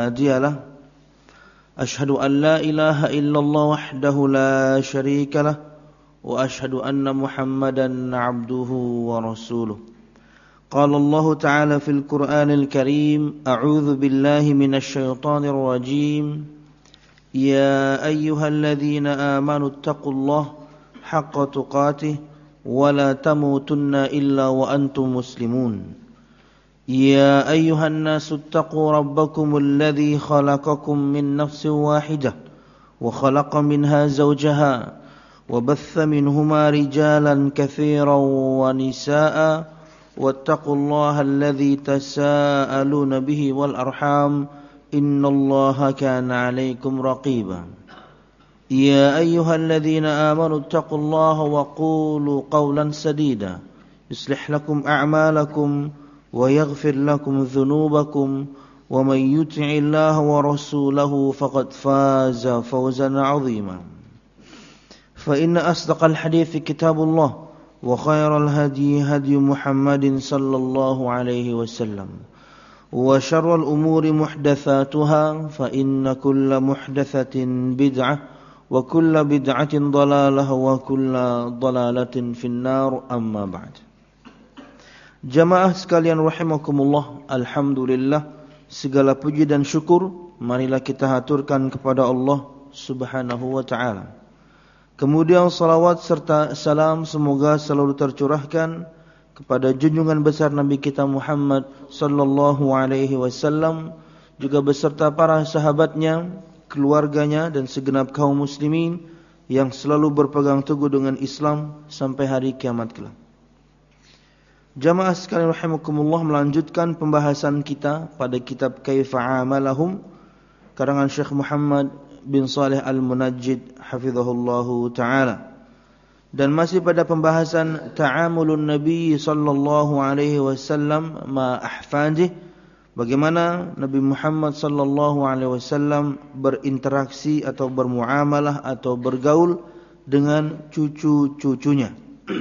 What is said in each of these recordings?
هادي له أشهد أن لا إله إلا الله وحده لا شريك له وأشهد أن محمدا عبده ورسوله قال الله تعالى في القرآن الكريم أعوذ بالله من الشيطان الرجيم يا أيها الذين آمنوا اتقوا الله حق تقاته ولا تموتن إلا وأنتم مسلمون يا أيها الناس اتقوا ربكم الذي خلقكم من نفس واحدة وخلق منها زوجها وبث منهما رجالا كثيرا ونساء واتقوا الله الذي تساءلون به والأرحام إن الله كان عليكم رقيبا يا أيها الذين آمنوا اتقوا الله وقولوا قولا سديدا يصلح لكم أعمالكم ويغفر لكم ذنوبكم ومن يطع الله ورسوله فقد فاز فوزا عظيما فإن أصدق الحديث كتاب الله وخير الهدي هدي محمد صلى الله عليه وسلم وشر الأمور محدثاتها فإن كل محدثة بدعة وكل بدعة ضلالة وكل ضلالة في النار أما بعد. Jamaah sekalian rahimakumullah, alhamdulillah, segala puji dan syukur marilah kita haturkan kepada Allah Subhanahu wa taala. Kemudian salawat serta salam semoga selalu tercurahkan kepada junjungan besar Nabi kita Muhammad sallallahu alaihi wasallam, juga beserta para sahabatnya, keluarganya dan segenap kaum muslimin yang selalu berpegang teguh dengan Islam sampai hari kiamat kelak. Jamaah sekalian rahimakumullah, melanjutkan pembahasan kita pada kitab Kaifa Amalahum karangan Syekh Muhammad bin Saleh Al-Munajjid hafizahullahu taala, dan masih pada pembahasan ta'amulun Nabi sallallahu alaihi wasallam ma ahfadih, bagaimana Nabi Muhammad sallallahu alaihi wasallam berinteraksi atau bermuamalah atau bergaul dengan cucu-cucunya.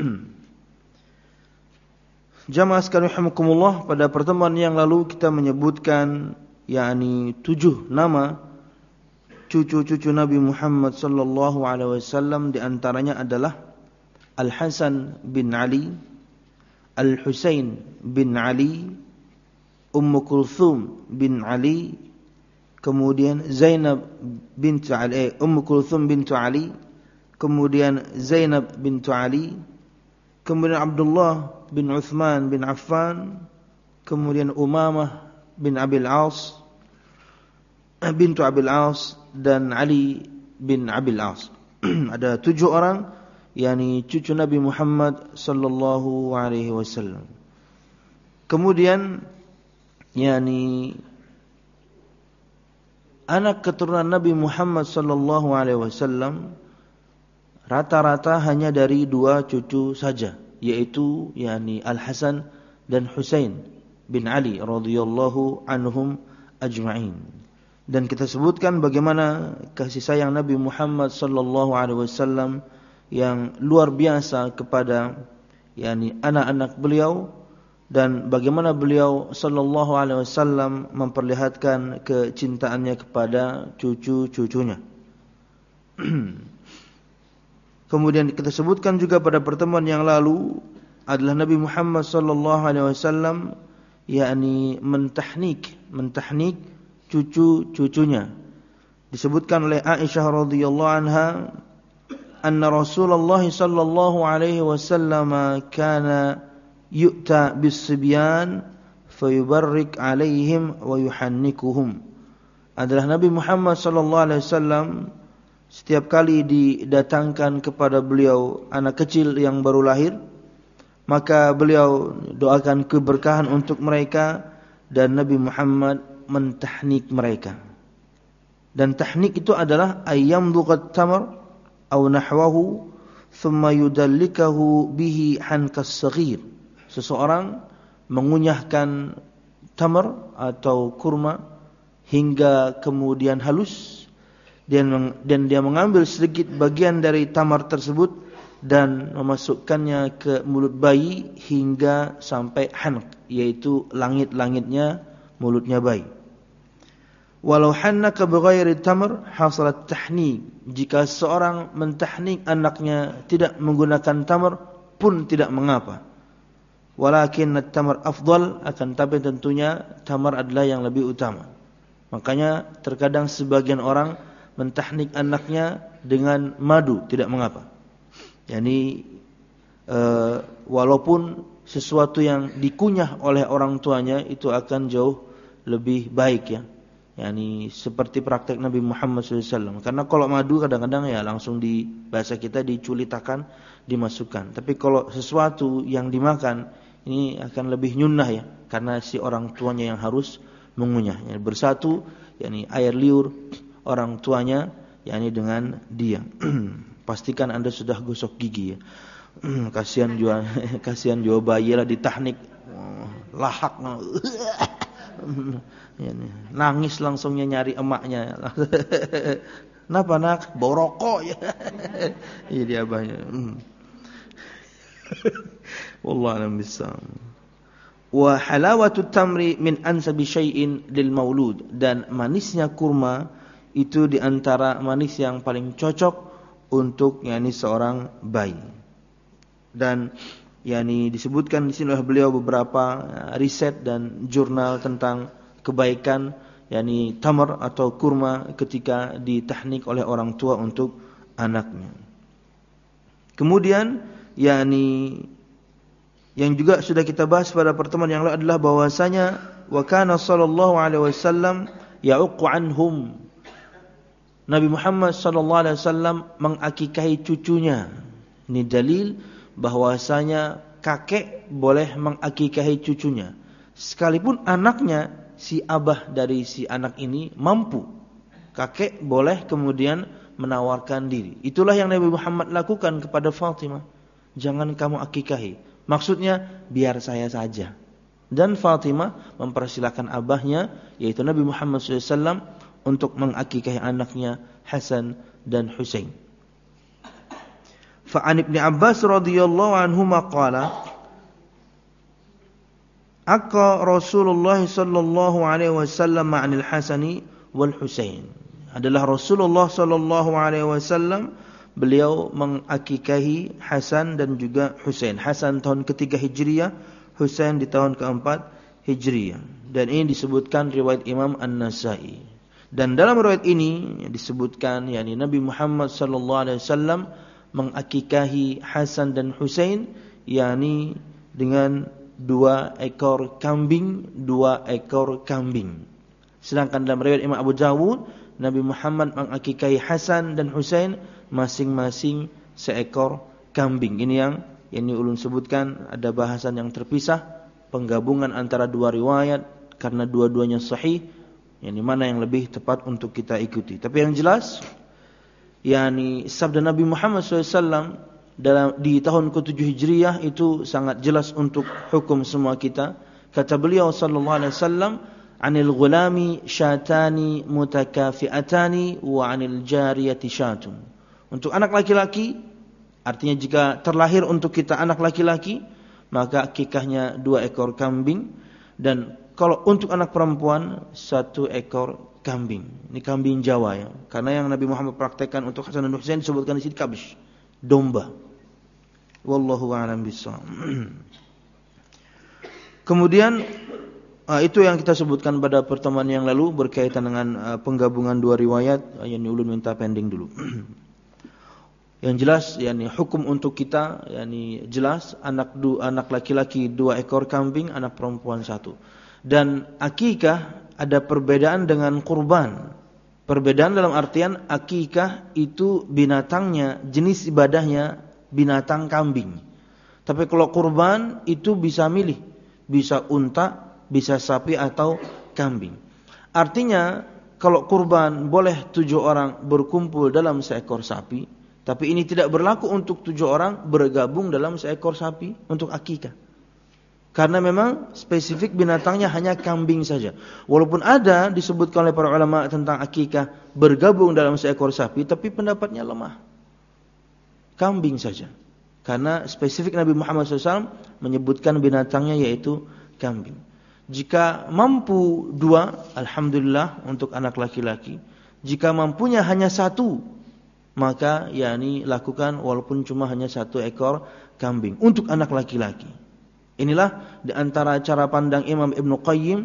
Jamaah sekalian rahimakumullah, pada pertemuan yang lalu kita menyebutkan 7 nama cucu-cucu Nabi Muhammad sallallahu alaihi wasallam, di antaranya adalah Al-Hasan bin Ali, Al-Husain bin Ali, Ummu Kulthum bin Ali, kemudian Zainab bintu Ali, Ummu Kulthum bintu Ali, kemudian Zainab bintu Ali, kemudian Abdullah bin Uthman bin Affan, kemudian Umamah bin Abil As bintu Abil As, dan Ali bin Abil As. Ada 7 orang cucu Nabi Muhammad sallallahu alaihi wasallam. Kemudian anak keturunan Nabi Muhammad sallallahu alaihi wasallam rata-rata hanya dari 2 cucu saja, yaitu Al-Hasan dan Husain bin Ali radhiyallahu anhum ajma'in. Dan kita sebutkan bagaimana kasih sayang Nabi Muhammad sallallahu alaihi wasallam yang luar biasa kepada anak-anak beliau, dan bagaimana beliau sallallahu alaihi wasallam memperlihatkan kecintaannya kepada cucu-cucunya. Kemudian kita sebutkan juga pada pertemuan yang lalu adalah Nabi Muhammad sallallahu alaihi wasallam mentahnik cucu-cucunya. Disebutkan oleh Aisyah radhiyallahu anha, anna Rasulullah sallallahu alaihi wasallam kana yu'ta bis-sibyan fayubarrik alaihim wa yuhannikuhum. Adalah Nabi Muhammad sallallahu alaihi wasallam setiap kali didatangkan kepada beliau anak kecil yang baru lahir, maka beliau doakan keberkahan untuk mereka, dan Nabi Muhammad mentahnik mereka. Dan tahnik itu adalah ayyam duqat tamar aw nahwahu thumma yudallikahu bihi hankas saghir. Seseorang mengunyahkan tamar atau kurma hingga kemudian halus, dan dia mengambil sedikit bagian dari tamar tersebut dan memasukkannya ke mulut bayi hingga sampai hanq, yaitu langit-langitnya mulutnya bayi. Walau hannaka bighairi tamr hasalat tahnik. Jika seorang mentahnik anaknya tidak menggunakan tamr pun tidak mengapa. Walakin at-tamr afdal, akan tapi tentunya tamr adalah yang lebih utama. Makanya terkadang sebagian orang mentahnik anaknya dengan madu tidak mengapa. Yani walaupun sesuatu yang dikunyah oleh orang tuanya itu akan jauh lebih baik ya. Yani seperti praktek Nabi Muhammad SAW. Karena kalau madu kadang-kadang ya langsung di bahasa kita diculitakan, dimasukkan. Tapi kalau sesuatu yang dimakan ini akan lebih nyunnah ya, karena si orang tuanya yang harus mengunyahnya. Bersatu, yani air liur orang tuanya, yani dengan dia. Pastikan Anda sudah gosok gigi ya. Kasihan juga bayi lah ditahnik, lahak. Nangis langsungnya nyari emaknya. Kenapa nak? Bau rokok ya. Iya dia abahnya. Wallahu a'lam bissawab. Wa halawatu tamri min ansabi syai'in lil maulud, dan manisnya kurma itu di antara manis yang paling cocok untuk yani seorang bayi. Dan yani disebutkan di sini oleh beliau beberapa riset dan jurnal tentang kebaikan yani tamar atau kurma ketika ditahnik oleh orang tua untuk anaknya. Kemudian yani yang juga sudah kita bahas pada pertemuan yang lalu adalah bahwasanya wa kana sallallahu alaihi wasallam ya'uqu anhum. Nabi Muhammad sallallahu alaihi wasallam mengakikahi cucunya. Ini dalil bahwasanya kakek boleh mengakikahi cucunya sekalipun anaknya, si abah dari si anak ini mampu. Kakek boleh kemudian menawarkan diri. Itulah yang Nabi Muhammad lakukan kepada Fatimah. Jangan kamu akikahi, maksudnya biar saya saja. Dan Fatimah mempersilakan abahnya, yaitu Nabi Muhammad SAW, untuk mengakikahi anaknya Hasan dan Husain. Fa'an Ibn Abbas radhiyallahu anhuma qala Aqqa Rasulullah sallallahu alaihi wasallam ma'anil Hasani wal Husain. Adalah Rasulullah sallallahu alaihi wasallam, beliau mengakikahi Hasan dan juga Husain. Hasan tahun ketiga Hijriyah, Husain di tahun keempat Hijriyah. Dan ini disebutkan riwayat Imam An-Nasai. Dan dalam riwayat ini disebutkan yakni Nabi Muhammad sallallahu alaihi wasallam mengakikahi Hasan dan Husain yakni dengan 2 ekor kambing. Sedangkan dalam riwayat Imam Abu Dawud, Nabi Muhammad mengakikahi Hasan dan Husain masing-masing seekor kambing. Ini yang ulun sebutkan, ada bahasan yang terpisah, penggabungan antara dua riwayat karena dua-duanya sahih. Yang mana yang lebih tepat untuk kita ikuti. Tapi yang jelas, yakni sabda Nabi Muhammad SAW di tahun ke-7 Hijriyah itu sangat jelas untuk hukum semua kita. Kata beliau sallallahu alaihi wasallam, "Anil ghulami syatani mutakafi'atani wa 'anil jariyati syatun." Untuk anak laki-laki, artinya jika terlahir untuk kita anak laki-laki, maka akikahnya 2 ekor kambing, dan kalau untuk anak perempuan 1 ekor kambing. Ini kambing Jawa ya. Karena yang Nabi Muhammad praktekkan untuk Hasan dan Husain disebutkan di sini kabsh, domba. Wallahu a'lam bishawab. Kemudian itu yang kita sebutkan pada pertemuan yang lalu berkaitan dengan penggabungan 2 riwayat yang ulun minta pending dulu. Yang jelas yakni hukum untuk kita yakni jelas, anak laki-laki 2 ekor kambing, anak perempuan 1. Dan akikah ada perbedaan dengan kurban. Perbedaan dalam artian akikah itu binatangnya, jenis ibadahnya binatang kambing. Tapi kalau kurban itu bisa milih, bisa unta, bisa sapi atau kambing. Artinya kalau kurban boleh 7 orang berkumpul dalam seekor sapi, tapi ini tidak berlaku untuk 7 orang bergabung dalam seekor sapi untuk akikah. Karena memang spesifik binatangnya hanya kambing saja. Walaupun ada disebutkan oleh para ulama tentang akikah bergabung dalam seekor sapi, tapi pendapatnya lemah. Kambing saja. Karena spesifik Nabi Muhammad SAW menyebutkan binatangnya yaitu kambing. Jika mampu 2, alhamdulillah untuk anak laki-laki. Jika mampunya hanya 1, maka yakni lakukan walaupun cuma hanya 1 ekor kambing untuk anak laki-laki. Inilah di antara cara pandang Imam Ibnu Qayyim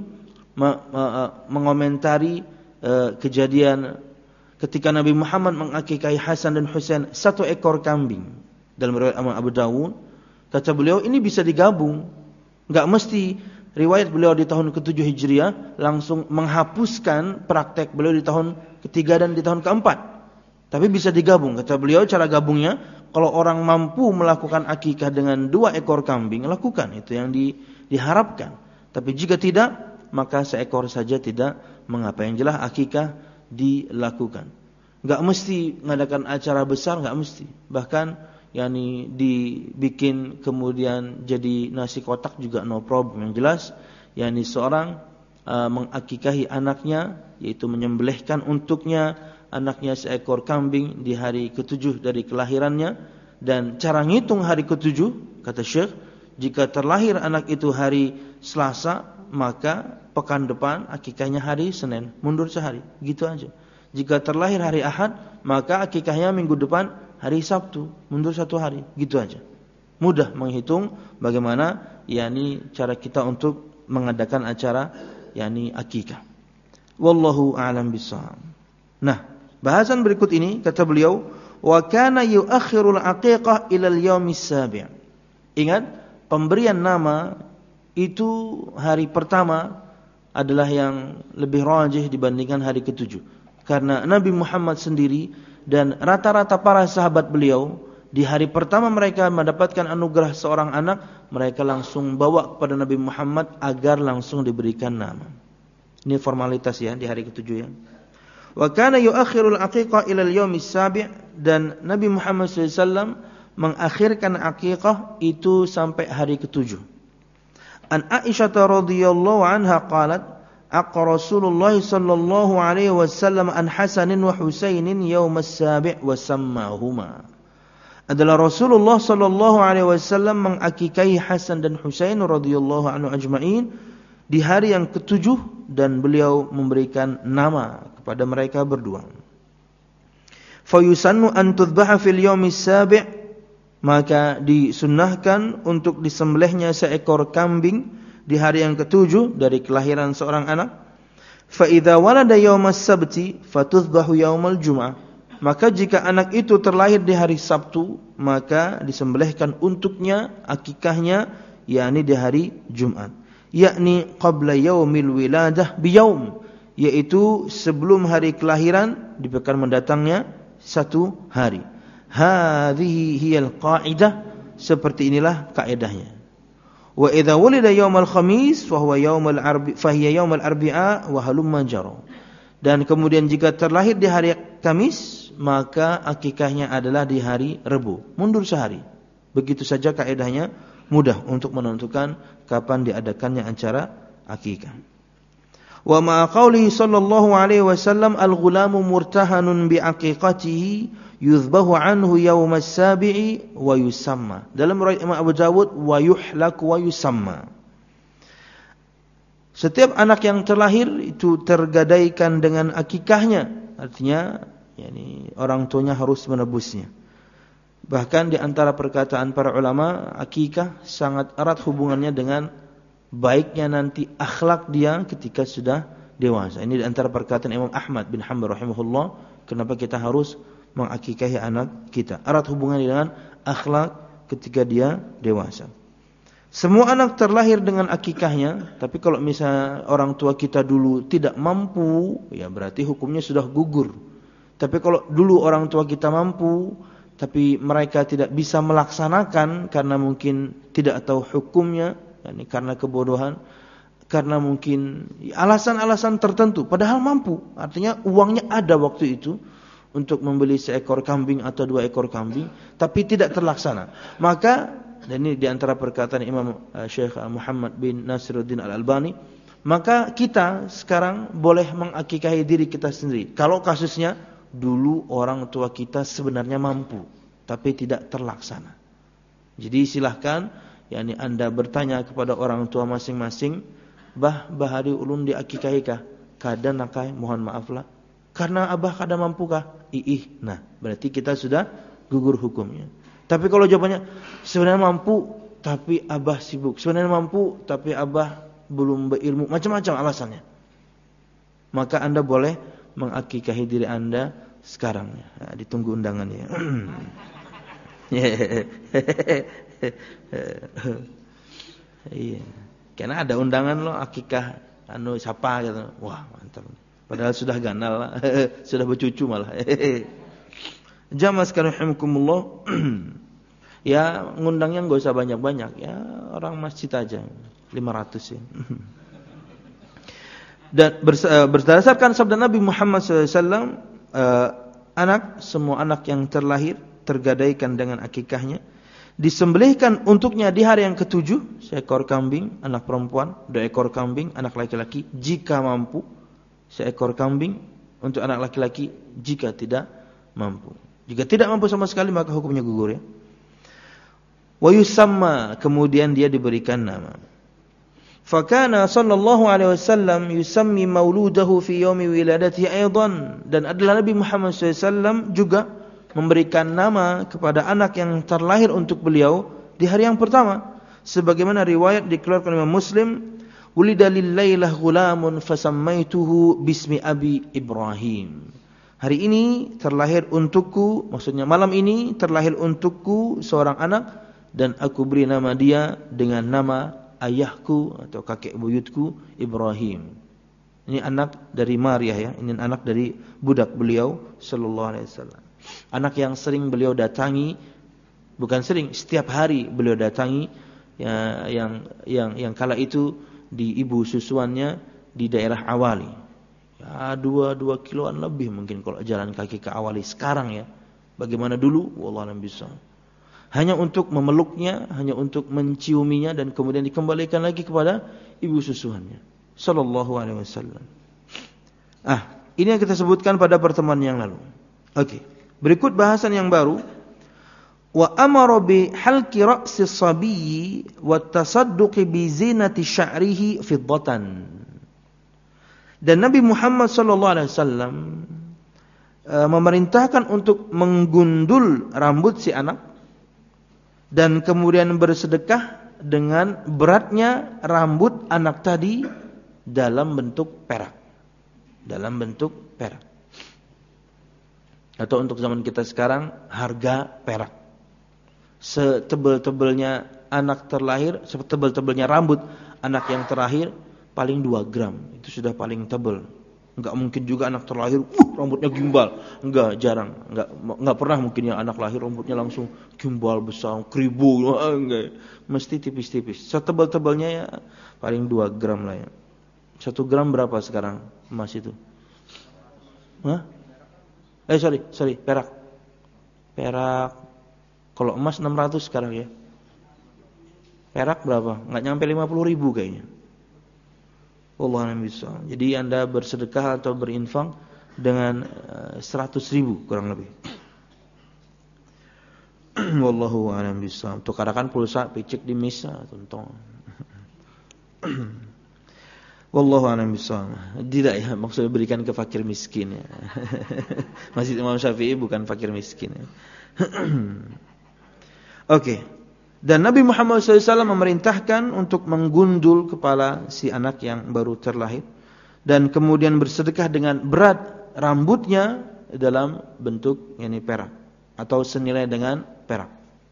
mengomentari kejadian ketika Nabi Muhammad mengakikahi Hasan dan Husain 1 ekor kambing. Dalam riwayat Imam Abu Dawud, kata beliau ini bisa digabung. Enggak mesti riwayat beliau di tahun ke-7 Hijriah langsung menghapuskan praktek beliau di tahun ke-3 dan di tahun ke-4. Tapi bisa digabung. Kata beliau cara gabungnya, kalau orang mampu melakukan akikah dengan 2 ekor kambing, lakukan. Itu yang diharapkan. Tapi jika tidak, maka 1 ekor saja tidak mengapa. Yang jelas akikah dilakukan. Enggak mesti mengadakan acara besar, enggak mesti. Bahkan yakni dibikin kemudian jadi nasi kotak juga no problem. Yang jelas yakni seorang mengakikahi anaknya, yaitu menyembelihkan untuknya anaknya 1 ekor kambing di hari ke-7 dari kelahirannya. Dan cara ngitung hari ke-7, kata Syekh, jika terlahir anak itu hari Selasa, maka pekan depan akikahnya hari Senin, mundur sehari, gitu aja. Jika terlahir hari Ahad, maka akikahnya minggu depan hari Sabtu, mundur 1 hari, gitu aja. Mudah menghitung bagaimana yakni cara kita untuk mengadakan acara yakni akikah. Wallahu a'lam bishawab. Nah, bahasan berikut ini kata beliau, wa kana yu'akhirul aqiqah ila al-yaumis sabi'. Ingat, pemberian nama itu hari pertama adalah yang lebih rajih dibandingkan hari ke-7. Karena Nabi Muhammad sendiri dan rata-rata para sahabat beliau di hari pertama mereka mendapatkan anugerah seorang anak, mereka langsung bawa kepada Nabi Muhammad agar langsung diberikan nama. Ini formalitas ya di hari ke-7 ya. Wa kana yu'akhirul aqiqah ila al-yaumis sabi', dan Nabi Muhammad SAW mengakhirkan aqiqah itu sampai hari ke-7. An Aisyah radhiyallahu anha qalat, aqa Rasulullah sallallahu alaihi wasallam an Hasanin wa Husainin yaumas sabi' wa sammahuma. Adalah Rasulullah sallallahu alaihi wasallam mengakikahi Hasan dan Husain radhiyallahu anhu ajma'in di hari yang ke-7 dan beliau memberikan nama kepada mereka berdua. Fayusannu an tudbaha fil yaumis sabi', maka disunnahkan untuk disembelihnya 1 ekor kambing di hari yang ke-7 dari kelahiran seorang anak. Fa idza walada yaumas sabti fatudbahu yaumal jum'ah, maka jika anak itu terlahir di hari Sabtu, maka disembelihkan untuknya akikahnya yakni di hari Jumat, yakni qabla yaumil wiladah biyaum, yaitu sebelum hari kelahiran di pekan mendatangnya 1 hari. Hadhihi hiyal qa'idah, seperti inilah kaidahnya. Wa idza wulida yaumal khamis fa huwa yaumul arbi fa hiya yaumul arbi'a wa halumma jara. Dan kemudian jika terlahir di hari Kamis, maka akikahnya adalah di hari Rebu, mundur sehari. Begitu saja kaidahnya, mudah untuk menentukan kapan diadakannya acara akikah. Wa ma qaulihi sallallahu alaihi wasallam al-ghulamu murtahanun bi aqiqatihi yuzbahu anhu yaumas sabi'i wa yusamma. Dalam riwayat Imam Abu Dawud wa yuhlaku wa yusamma. Setiap anak yang terlahir itu tergadaikan dengan akikahnya, artinya yakni orang tuanya harus menebusnya. Bahkan di antara perkataan para ulama, akikah sangat erat hubungannya dengan baiknya nanti akhlak dia ketika sudah dewasa. Ini di antara perkataan Imam Ahmad bin Hanbal rahimahullah, kenapa kita harus mengakikahi anak kita. Erat hubungannya dengan akhlak ketika dia dewasa. Semua anak terlahir dengan akikahnya, tapi kalau misalnya orang tua kita dulu tidak mampu, ya berarti hukumnya sudah gugur. Tapi kalau dulu orang tua kita mampu, tapi mereka tidak bisa melaksanakan karena mungkin tidak tahu hukumnya, yakni karena kebodohan, karena mungkin alasan-alasan tertentu, padahal mampu, artinya uangnya ada waktu itu untuk membeli 1 ekor kambing atau 2 ekor kambing, tapi tidak terlaksana. Maka, dan ini diantara perkataan Imam Syekh Muhammad bin Nasiruddin Al-Albani, maka kita sekarang boleh mengakikahi diri kita sendiri. Kalau kasusnya dulu orang tua kita sebenarnya mampu, tapi tidak terlaksana. Jadi silahkan, yakni Anda bertanya kepada orang tua masing-masing, bahari ulun di akikah kada nakai mohon maaflah karena abah kada mampu kah? Nah, berarti kita sudah gugur hukumnya. Tapi kalau jawabannya sebenarnya mampu tapi abah sibuk, sebenarnya mampu tapi abah belum berilmu, macam-macam alasannya, maka Anda boleh mengakikahi diri Anda sekarang. Nah, ditunggu undangannya. Iya. Karena ada undangan lo akikah siapa gitu. Wah, mantap. Padahal sudah ganal, sudah bercucu malah. Jamaah sekalian rahimakumullah. Ya, ngundangnya enggak usah banyak-banyak, ya orang masjid aja. 500 ya. Dan berdasarkan sabda Nabi Muhammad SAW, semua anak yang terlahir tergadaikan dengan akikahnya, disembelihkan untuknya di hari yang ke-7 seekor kambing anak perempuan, 2 ekor kambing anak laki-laki jika mampu, seekor kambing untuk anak laki-laki jika tidak mampu. Jika tidak mampu sama sekali maka hukumnya gugur ya. Wa yusamma, kemudian dia diberikan nama. Fakana sallallahu alaihi wasallam yusammi mauludahu fi yaumi wiladatihi aidan, dan adalah Nabi Muhammad SAW juga memberikan nama kepada anak yang terlahir untuk beliau di hari yang pertama, sebagaimana riwayat dikeluarkan oleh Muslim, ulida lil lailah ghulamun fasammaituhu bismi abi Ibrahim. Hari ini terlahir untukku, maksudnya malam ini terlahir untukku seorang anak dan aku beri nama dia dengan nama ayahku atau kakek buyutku Ibrahim. Ini anak dari Maryah ya, ini anak dari budak beliau sallallahu alaihi wasallam. Anak yang sering beliau datangi, bukan sering, setiap hari beliau datangi ya, yang kala itu di ibu susuannya di daerah Awali. Ya 2 kiloan lebih mungkin kalau jalan kaki ke Awali sekarang ya. Bagaimana dulu? Wallahu a'lam bishawab. Hanya untuk memeluknya, hanya untuk menciuminya dan kemudian dikembalikan lagi kepada ibu susuannya sallallahu alaihi wasallam. Ini yang kita sebutkan pada pertemuan yang lalu. Oke. Berikut bahasan yang baru. Wa amara bi halqi ra'si as-sabiyyi wa tasadduqi bi zinati sya'rihi fiddatan. Dan Nabi Muhammad sallallahu alaihi wasallam memerintahkan untuk menggundul rambut si anak dan kemudian bersedekah dengan beratnya rambut anak tadi dalam bentuk perak. Dalam bentuk perak. Atau untuk zaman kita sekarang harga perak. Setebal-tebalnya anak terlahir, setebal-tebalnya rambut anak yang terlahir paling 2 gram. Itu sudah paling tebal. Enggak mungkin juga anak terlahir rambutnya gimbal. Enggak, jarang. Enggak pernah mungkin yang anak lahir rambutnya langsung gimbal besar, kribo. Enggak. Mesti tipis-tipis. Setebal-tebalnya ya paling 2 gram lah ya. 1 gram berapa sekarang emas itu? Hah? Sorry, perak. Perak kalau emas 600 sekarang ya. Perak berapa? Enggak nyampe 50.000 kayaknya. Wallahu a'lam bishawab. Jadi Anda bersedekah atau berinfak dengan 100.000 kurang lebih. Wallahu a'lam bishawab. Tukarakan pulsa picik di misa tontong. Wallahu a'lam bishawab. Tidak ya, maksudnya berikan ke fakir miskin ya. Masjid Imam Syafi'i bukan fakir miskin ya. Oke. Dan Nabi Muhammad SAW memerintahkan untuk menggundul kepala si anak yang baru terlahir dan kemudian bersedekah dengan berat rambutnya dalam bentuk yakni perak atau senilai dengan perak.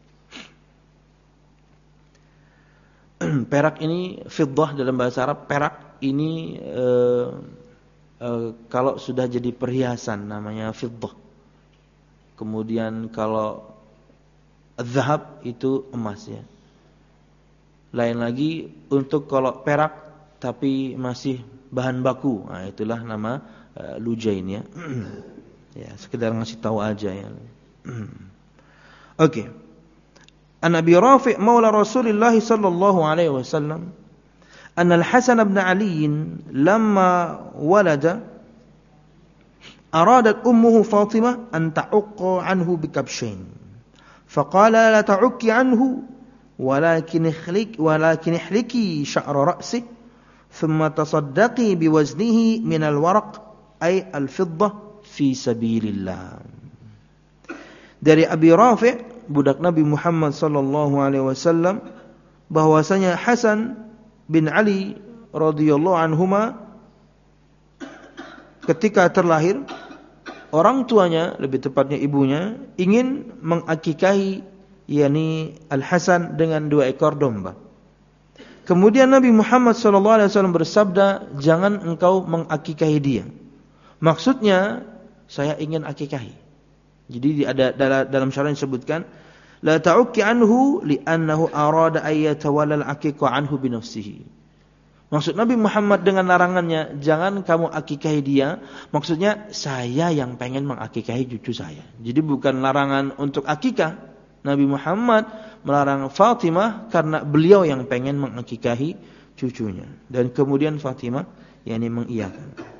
Perak ini fiddah dalam bahasa Arab. Perak ini kalau sudah jadi perhiasan namanya fiddah. Kemudian kalau zahab itu emas ya. Lain lagi untuk kalau perak tapi masih bahan baku. Nah, itulah nama lujain ya. Ya, sekedar ngasih tahu aja ya. Oke. An Abi Rafi' maula Rasulullah sallallahu alaihi wasallam anna Al-Hasan bin Ali lamma walada aradat ummuhu Fatimah an ta'uqqa anhu bikabshain. فقال لا تعكي عنه ولكن احلكي شعر رأسه thumma tasaddaqi biwaznihi minal waraq ay al-fiddah fi sabilillah. Dari Abi Rafi', budak Nabi Muhammad sallallahu alaihi wasallam, bahwasanya Hasan bin Ali radhiyallahu anhuma ketika terlahir, orang tuanya, lebih tepatnya ibunya, ingin mengakikahi yakni Al-Hasan dengan 2 ekor domba. Kemudian Nabi Muhammad SAW bersabda, jangan engkau mengakikahi dia. Maksudnya, saya ingin akikahi. Jadi ada dalam syarah disebutkan, la ta'ukki anhu li'annahu arada ayyatawalla al-aqiqa anhu binafsihi. Maksud Nabi Muhammad dengan larangannya, jangan kamu akikahi dia, maksudnya saya yang pengen mengakikahi cucu saya. Jadi bukan larangan untuk akikah. Nabi Muhammad melarang Fatimah karena beliau yang pengen mengakikahi cucunya. Dan kemudian Fatimah yakni mengiyakan.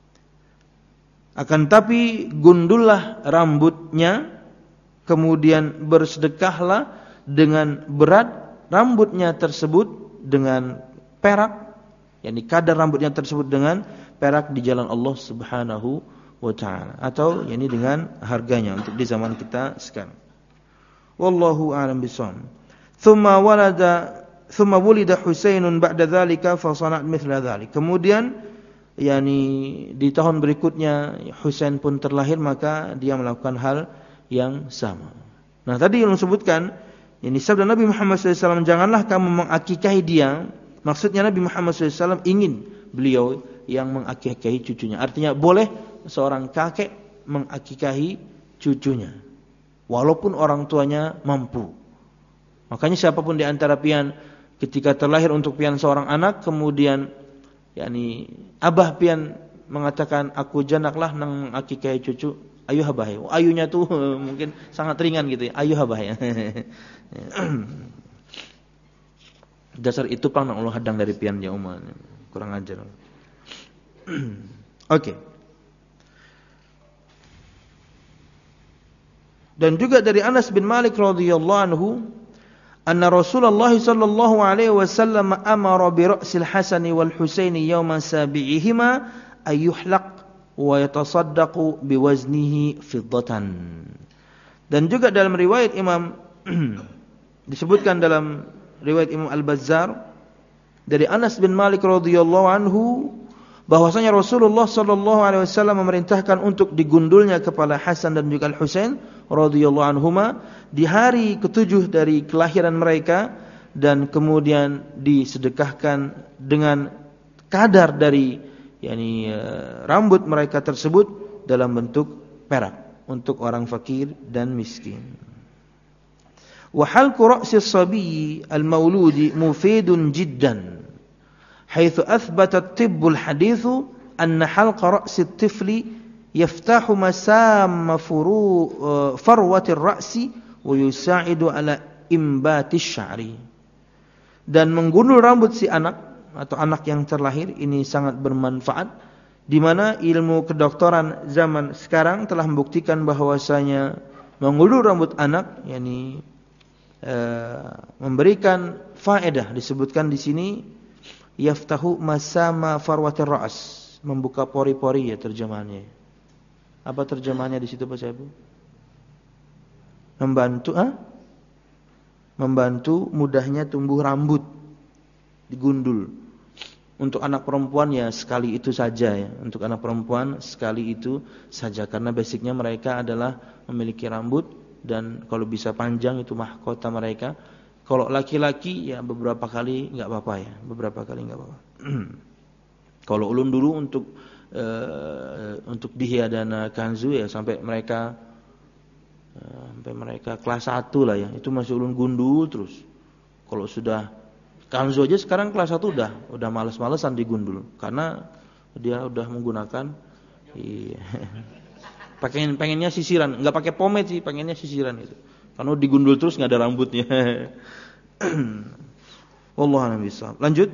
Akan tapi gundullah rambutnya, kemudian bersedekahlah dengan berat rambutnya tersebut dengan perak, yakni kadar rambutnya tersebut dengan perak di jalan Allah Subhanahu wa taala, atau yakni dengan harganya untuk di zaman kita sekarang. Wallahu a'lam bishawab. Thumma wulida Husainun ba'da dzalika fa sana'at mithla dzalik. Kemudian yakni di tahun berikutnya Husain pun terlahir, maka dia melakukan hal yang sama. Nah, tadi yang disebutkan ini sabda Nabi Muhammad SAW, janganlah kamu mengakikahi dia. Maksudnya Nabi Muhammad SAW ingin beliau yang mengakikahi cucunya. Artinya boleh seorang kakek mengakikahi cucunya walaupun orang tuanya mampu. Makanya siapapun di antara pian ketika terlahir untuk pian seorang anak, kemudian yakni abah pian mengatakan aku janaklah nang akikahi cucu, ayu habah ya. Ayunya tuh mungkin sangat ringan gitu ya. Ayu habah ya. Dasar itu pang nang Allah hadang dari pian ya umma. Kurang ajar. Oke. Dan juga dari Anas bin Malik radhiyallahu anhu, anna Rasulullah sallallahu alaihi wasallam amara bi ra'sil Hasan wal Husain yawma sabi'ihima ay yuhlaq wa yatasaddaqu bi waznihi fiddatan. Dan juga dalam riwayat Imam disebutkan dalam riwayat Imam Al-Bazzar dari Anas bin Malik radhiyallahu anhu bahwasanya Rasulullah sallallahu alaihi wasallam memerintahkan untuk digundulnya kepala Hasan dan juga Al-Husain radhiyallahu anhuma di hari ke-7 dari kelahiran mereka, dan kemudian disedekahkan dengan kadar dari yakni rambut mereka tersebut dalam bentuk perak untuk orang fakir dan miskin. Wa halqu ra'si as-sabi al-mauludi mufidun jiddan haitsu athbata at-tibb al-hadith anna halqa ra'si at-tifli yaftahu masam farwati ar-ra'si wa yusa'idu ala imbati asy-sya'ri. Dan menggundul rambut si anak atau anak yang terlahir ini sangat bermanfaat, di mana ilmu kedokteran zaman sekarang telah membuktikan bahwasanya menggundul rambut anak yakni memberikan faedah. Disebutkan di sini yaftahu masama farwatir ra's, membuka pori-pori ya terjemahannya. Apa terjemahannya di situ Pak Ibu? Membantu mudahnya tumbuh rambut, digundul. Untuk anak perempuan ya sekali itu saja ya. Untuk anak perempuan sekali itu saja, karena basicnya mereka adalah memiliki rambut, dan kalau bisa panjang itu mahkota mereka. Kalau laki-laki ya beberapa kali enggak apa-apa ya, beberapa kali enggak apa-apa. Kalau ulun dulu untuk dihiyadana kanzu ya sampai mereka kelas 1 lah ya, itu masih ulun gundul terus. Kalau sudah kanzu aja sekarang kelas 1 udah malas-malesan digundul karena dia udah menggunakan pengennya sisiran, enggak pakai pomade sih, pengennya sisiran itu. Karena digundul terus enggak ada rambutnya. Wallahu a'lam bishawab. Lanjut.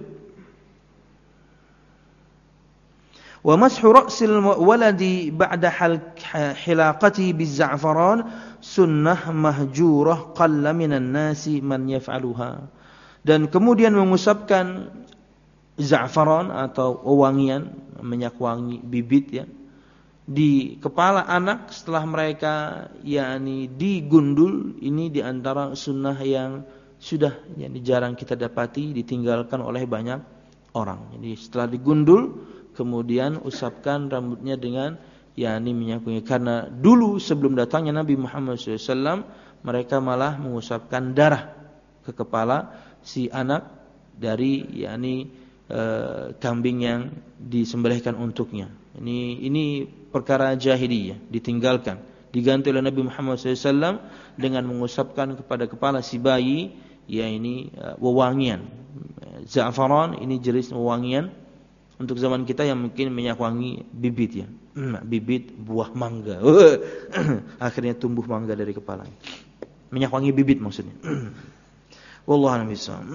Wa mashu ra'sil waladi ba'da hilaqati biz'afaran sunnah mahjurah qalla minan nasi man yaf'aluha. Dan kemudian mengusapkan za'faran atau wewangian, minyak wangi bibit ya, di kepala anak setelah mereka yakni digundul. Ini diantara sunnah yang sudah jarang kita dapati, ditinggalkan oleh banyak orang. Jadi setelah digundul kemudian usapkan rambutnya dengan yakni minyak wangi. Karena dulu sebelum datangnya Nabi Muhammad SAW, mereka malah mengusapkan darah ke kepala si anak dari yakni kambing yang disembelihkan untuknya. Ini perkara jahiliyah, ditinggalkan, diganti oleh Nabi Muhammad SAW dengan mengusapkan kepada kepala si bayi ya ini wewangian. Za'faran ini jenis wewangian untuk zaman kita yang mungkin minyak wangi bibit ya. Bibit buah mangga. Akhirnya tumbuh mangga dari kepalanya. Minyak wangi bibit maksudnya. Wallahu a'lam bishawab.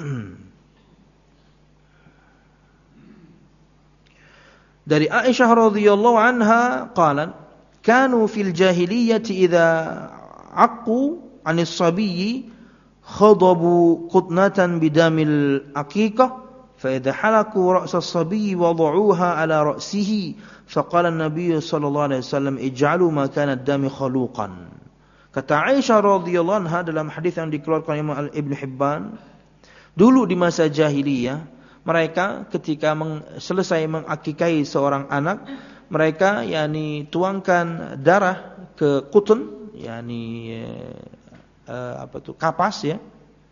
Dari Aisyah radhiyallahu anha qalat, kanu fil jahiliyyati idza aqu 'anis sabiyyi khadabu qutnatan bidamil aqiqah fa idza halaku ra's as-sabiyyi wada'uha ala ra'sihi faqala an-nabiy sallallahu alaihi wasallam ij'alu ma kana ad-dami khaluqan. Kata Aisyah radhiyallahu anha dalam hadis yang dikeluarkan Imam Ibnu Hibban, dulu di masa jahiliyah mereka ketika selesai mengakikahi seorang anak, mereka yakni tuangkan darah ke qutn, yakni kapas ya.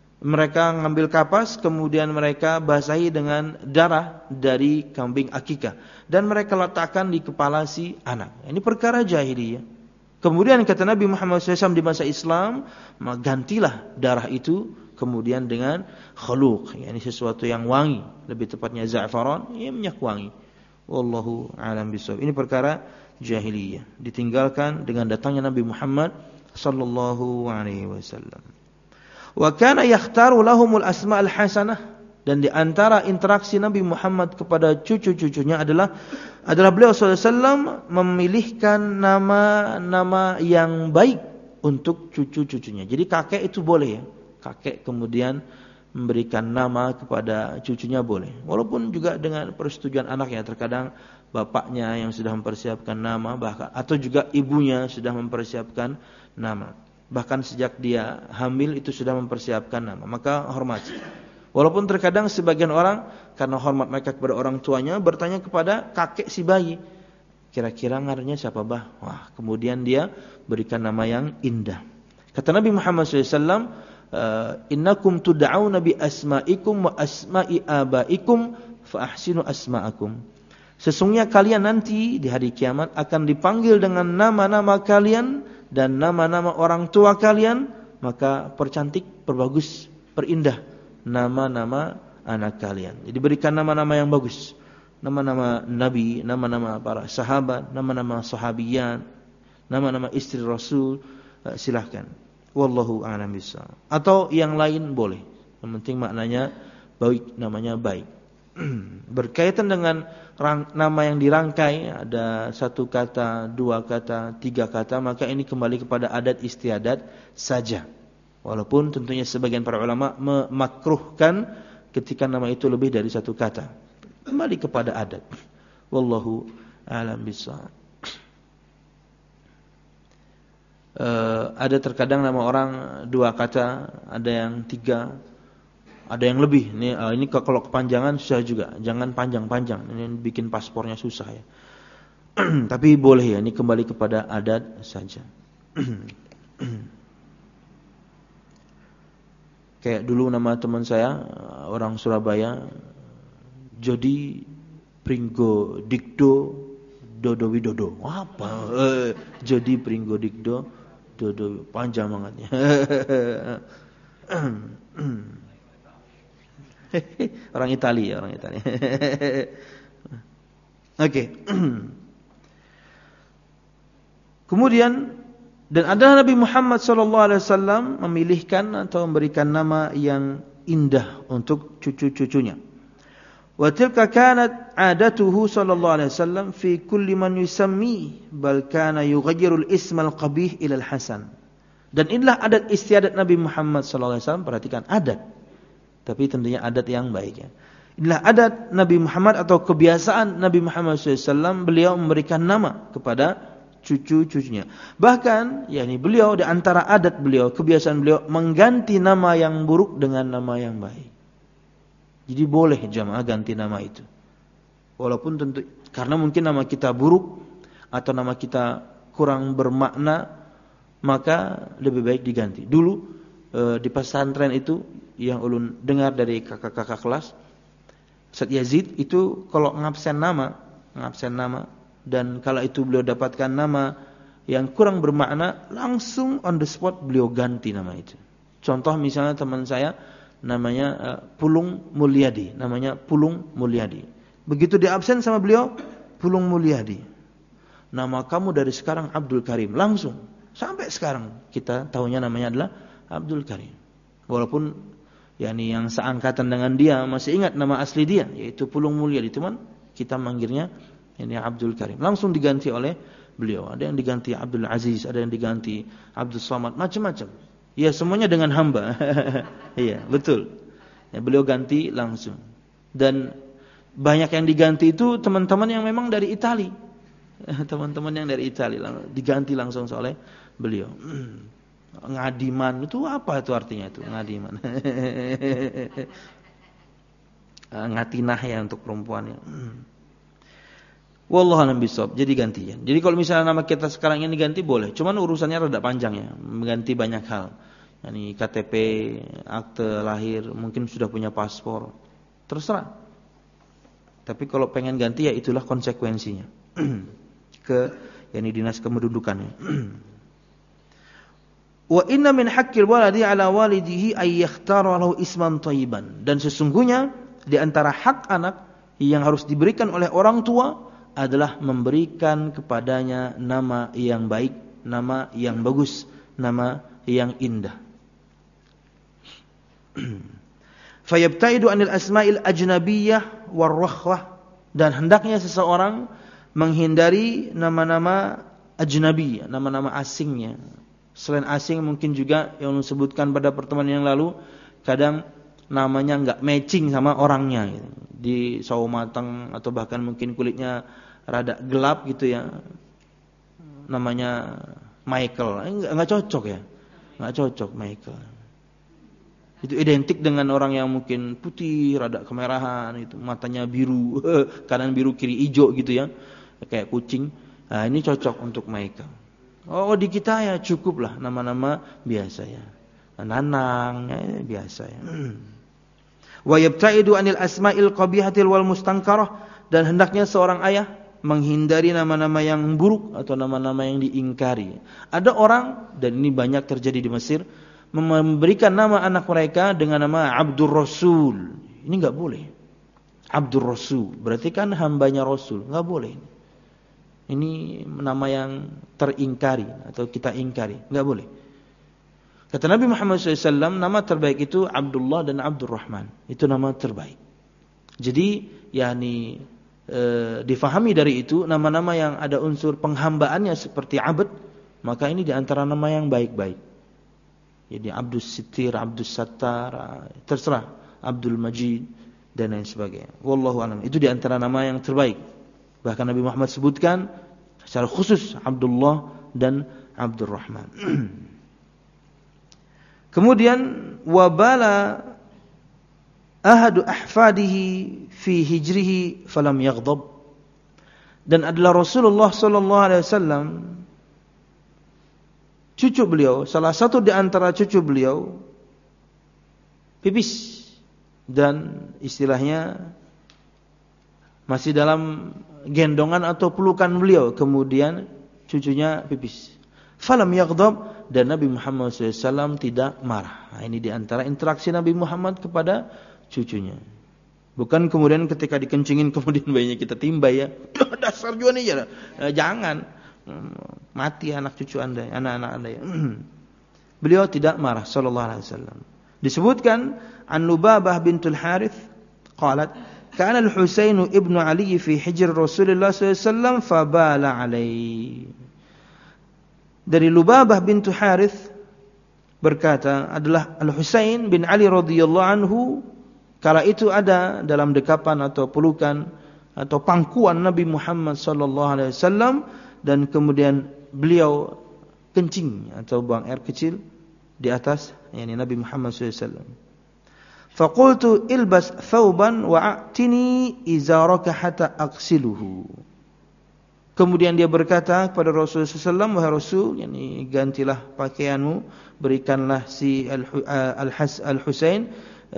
Mereka ngambil kapas kemudian mereka basahi dengan darah dari kambing akikah dan mereka letakkan di kepala si anak. Ini perkara jahiliyah. Kemudian kata Nabi Muhammad SAW di masa Islam, gantilah darah itu kemudian dengan khaluq, yakni sesuatu yang wangi, lebih tepatnya za'faran, ya minyak wangi. Wallahu a'lam bishawab. Ini perkara jahiliyah, ditinggalkan dengan datangnya Nabi Muhammad sallallahu alaihi wasallam. Wa kana yakhtaru lahumul asma'ul hasanah, dan di antara interaksi Nabi Muhammad kepada cucu-cucunya adalah beliau sallallahu alaihi wasallam memilihkan nama-nama yang baik untuk cucu-cucunya. Jadi kakek itu boleh ya. Kakek kemudian memberikan nama kepada cucunya boleh. Walaupun juga dengan persetujuan anaknya. Terkadang bapaknya yang sudah mempersiapkan nama, bahkan atau juga ibunya sudah mempersiapkan nama. Bahkan sejak dia hamil itu sudah mempersiapkan nama. Maka hormati. Walaupun terkadang sebagian orang karena hormat mereka kepada orang tuanya bertanya kepada kakek si bayi, kira-kira ngarannya siapa bah? Wah, kemudian dia berikan nama yang indah. Kata Nabi Muhammad SAW, innakum tud'auna bi asma'ikum wa asma'i abaikum fa ahsinu asma'akum. Sesungguhnya kalian nanti di hari kiamat akan dipanggil dengan nama-nama kalian dan nama-nama orang tua kalian, maka percantik, perbagus, perindah nama-nama anak kalian. Jadi berikan nama-nama yang bagus. Nama-nama nabi, nama-nama para sahabat, nama-nama sahabiyan, nama-nama istri Rasul, silahkan. Wallahu a'lam bishawab. Atau yang lain boleh. Yang penting maknanya baik, namanya baik. Berkaitan dengan nama yang dirangkai, ada satu kata, dua kata, tiga kata, maka ini kembali kepada adat istiadat saja. Walaupun tentunya sebagian para ulama memakruhkan ketika nama itu lebih dari satu kata. Kembali kepada adat. Wallahu a'lam bishawab. Ada terkadang nama orang dua kata, ada yang tiga, ada yang lebih. Ini kalau kepanjangan susah juga. Jangan panjang-panjang. Ini bikin paspornya susah ya. Tapi boleh ya. Ini kembali kepada adat saja. Kayak dulu nama teman saya orang Surabaya, Jody Pringgo Dikdo Dodo Widodo. Apa? Jody Pringgo Dikdo Dodo, panjang bangetnya. Orang Italia. Oke. Kemudian dan adalah Nabi Muhammad SAW memilihkan atau memberikan nama yang indah untuk cucu-cucunya. Wa tilka kanat adatuhu sallallahu alaihi wasallam fi kulli man yusammi bal kana yughayyirul ismal qabih ila al-hasan. Dan inilah adat istiadat Nabi Muhammad sallallahu alaihi wasallam, perhatikan adat. Tapi tentunya adat yang baik ya. Inilah adat Nabi Muhammad atau kebiasaan Nabi Muhammad SAW, beliau memberikan nama kepada cucu-cucunya. Bahkan, beliau di antara adat beliau, kebiasaan beliau mengganti nama yang buruk dengan nama yang baik. Jadi boleh jamaah ganti nama itu. Walaupun tentu karena mungkin nama kita buruk atau nama kita kurang bermakna, maka lebih baik diganti. Dulu di pesantren itu yang ulun dengar dari kakak-kakak kelas, Ustaz Yazid itu kalau ngabsen nama dan kalau itu beliau dapatkan nama yang kurang bermakna, langsung on the spot beliau ganti nama itu. Contoh misalnya teman saya namanya Pulung Mulyadi, Begitu diabsen sama beliau, Pulung Mulyadi. Nama kamu dari sekarang Abdul Karim, langsung. Sampai sekarang kita tahunya namanya adalah Abdul Karim. Walaupun yang seangkatan dengan dia masih ingat nama asli dia, yaitu Pulung Mulyadi, cuman kita manggilnya ini Abdul Karim. Langsung diganti oleh beliau. Ada yang diganti Abdul Aziz, ada yang diganti Abdul Somad, macam-macam. Ya, semuanya dengan hamba. Iya, betul. Ya, beliau ganti langsung. Dan banyak yang diganti itu teman-teman yang memang dari Itali. Teman-teman yang dari Itali diganti langsung oleh beliau. Ngadiman itu apa itu artinya itu? Ngadiman. Ngatinah ya untuk perempuan ya. Wallahu a'lam bishawab. Jadi gantian. Jadi kalau misalnya nama kita sekarang ini ganti boleh. Cuman urusannya rada panjang ya, mengganti banyak hal. KTP, akte lahir, mungkin sudah punya paspor. Terserah. Tapi kalau pengen ganti ya itulah konsekuensinya. Ke dinas kependudukannya. Wa inna min haqqil waladi ala walidihi ay yakhtara lahu isman thayyiban. Dan sesungguhnya di antara hak anak yang harus diberikan oleh orang tua adalah memberikan kepadanya nama yang baik, nama yang bagus, nama yang indah. Fayabtaidu anil asma'il ajnabiyyah warrakhwah. Dan hendaknya seseorang menghindari nama-nama ajnabi, nama-nama asingnya. Selain asing mungkin juga yang disebutkan pada pertemuan yang lalu, kadang namanya enggak matching sama orangnya gitu. Di sawo matang atau bahkan mungkin kulitnya rada gelap gitu ya. Namanya Michael, enggak cocok ya. Enggak cocok Michael. Itu identik dengan orang yang mungkin putih, rada kemerahan itu, matanya biru, kanan biru kiri hijau gitu ya. Kayak kucing. Nah, ini cocok untuk Michael. Oh, di kita ya cukuplah nama-nama biasa ya. Nanang ya, biasa ya. Wa yabta'idu anil asma'il qabihatil wal mustankarah. Dan hendaknya seorang ayah menghindari nama-nama yang buruk atau nama-nama yang diingkari. Ada orang, dan ini banyak terjadi di Mesir, memberikan nama anak mereka dengan nama Abdur Rasul. Ini enggak boleh. Abdur Rasul berarti kan hambanya Rasul, enggak boleh. Ini nama yang teringkari atau kita ingkari, enggak boleh. Kata Nabi Muhammad SAW, nama terbaik itu Abdullah dan Abdurrahman. Itu nama terbaik. Jadi, difahami dari itu, nama-nama yang ada unsur penghambaannya seperti abd, maka ini diantara nama yang baik-baik. Jadi Abdus Sittir, Abdus Sattar, terserah, Abdul Majid dan lain sebagainya. Wallahu a'lam. Itu diantara nama yang terbaik. Bahkan Nabi Muhammad sebutkan secara khusus Abdullah dan Abdurrahman. Kemudian wabala ahadu ahfadihi fi hijrihi falam yaghdab. Dan adalah Rasulullah sallallahu alaihi wasallam, cucu beliau, salah satu di antara cucu beliau pipis dan istilahnya masih dalam gendongan atau pelukan beliau, kemudian cucunya pipis. Falam yaghdab, dan Nabi Muhammad SAW tidak marah. Nah, ini di antara interaksi Nabi Muhammad kepada cucunya. Bukan kemudian ketika dikencingin kemudian bayinya kita timbai ya. Dasar juga nih ya. Jangan. Mati anak cucu Anda, anak-anak Anda ya. Beliau tidak marah sallallahu alaihi wasallam. Disebutkan an Lubabah bintul Harith qalat kana al-Husain ibnu Ali fi hijr Rasulullah sallallahu alaihi wasallam fabala alaihi. Dari Lubabah bintu Harith berkata, adalah Al-Husain bin Ali radhiyallahu anhu Kala itu ada dalam dekapan atau pelukan atau pangkuan Nabi Muhammad sallallahu alaihi wasallam, dan kemudian beliau kencing atau buang air kecil di atas Nabi Muhammad sallallahu alaihi wasallam. Faqultu ilbas thawban wa'atini izaraka hatta aghsiluhu. Kemudian dia berkata kepada Rasulullah SAW, wahai Rasul, gantilah pakaianmu, berikanlah si Al-Husain,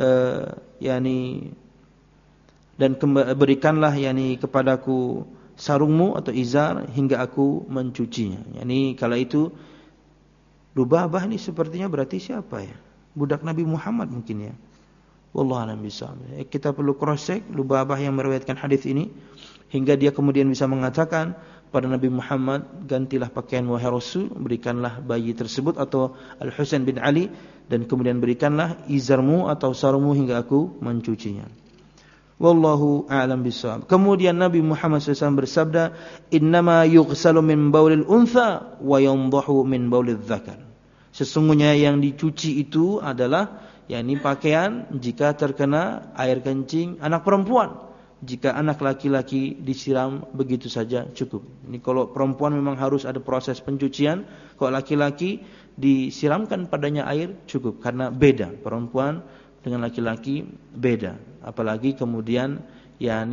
dan berikanlah kepadaku sarungmu atau izar hingga aku mencucinya. Kala itu Lubabah ini sepertinya berarti siapa ya? Budak Nabi Muhammad mungkin ya. Wallahu a'lam bishawab. Kita perlu cross check Lubabah yang meriwayatkan hadis ini hingga dia kemudian bisa mengatakan pada Nabi Muhammad, gantilah pakaian wahai Rasul, berikanlah bayi tersebut atau Al-Husain bin Ali, dan kemudian berikanlah izarmu atau sarungmu hingga aku mencucinya. Wallahu a'lam bishawab. Kemudian Nabi Muhammad SAW bersabda, innama yughsalu min baulil untha wa yandahu min baulil dzakar. Sesungguhnya yang dicuci itu adalah pakaian jika terkena air kencing anak perempuan. Jika anak laki-laki disiram begitu saja cukup. Ini kalau perempuan memang harus ada proses pencucian, kalau laki-laki disiramkan padanya air cukup, karena beda perempuan dengan laki-laki beda. Apalagi kemudian dan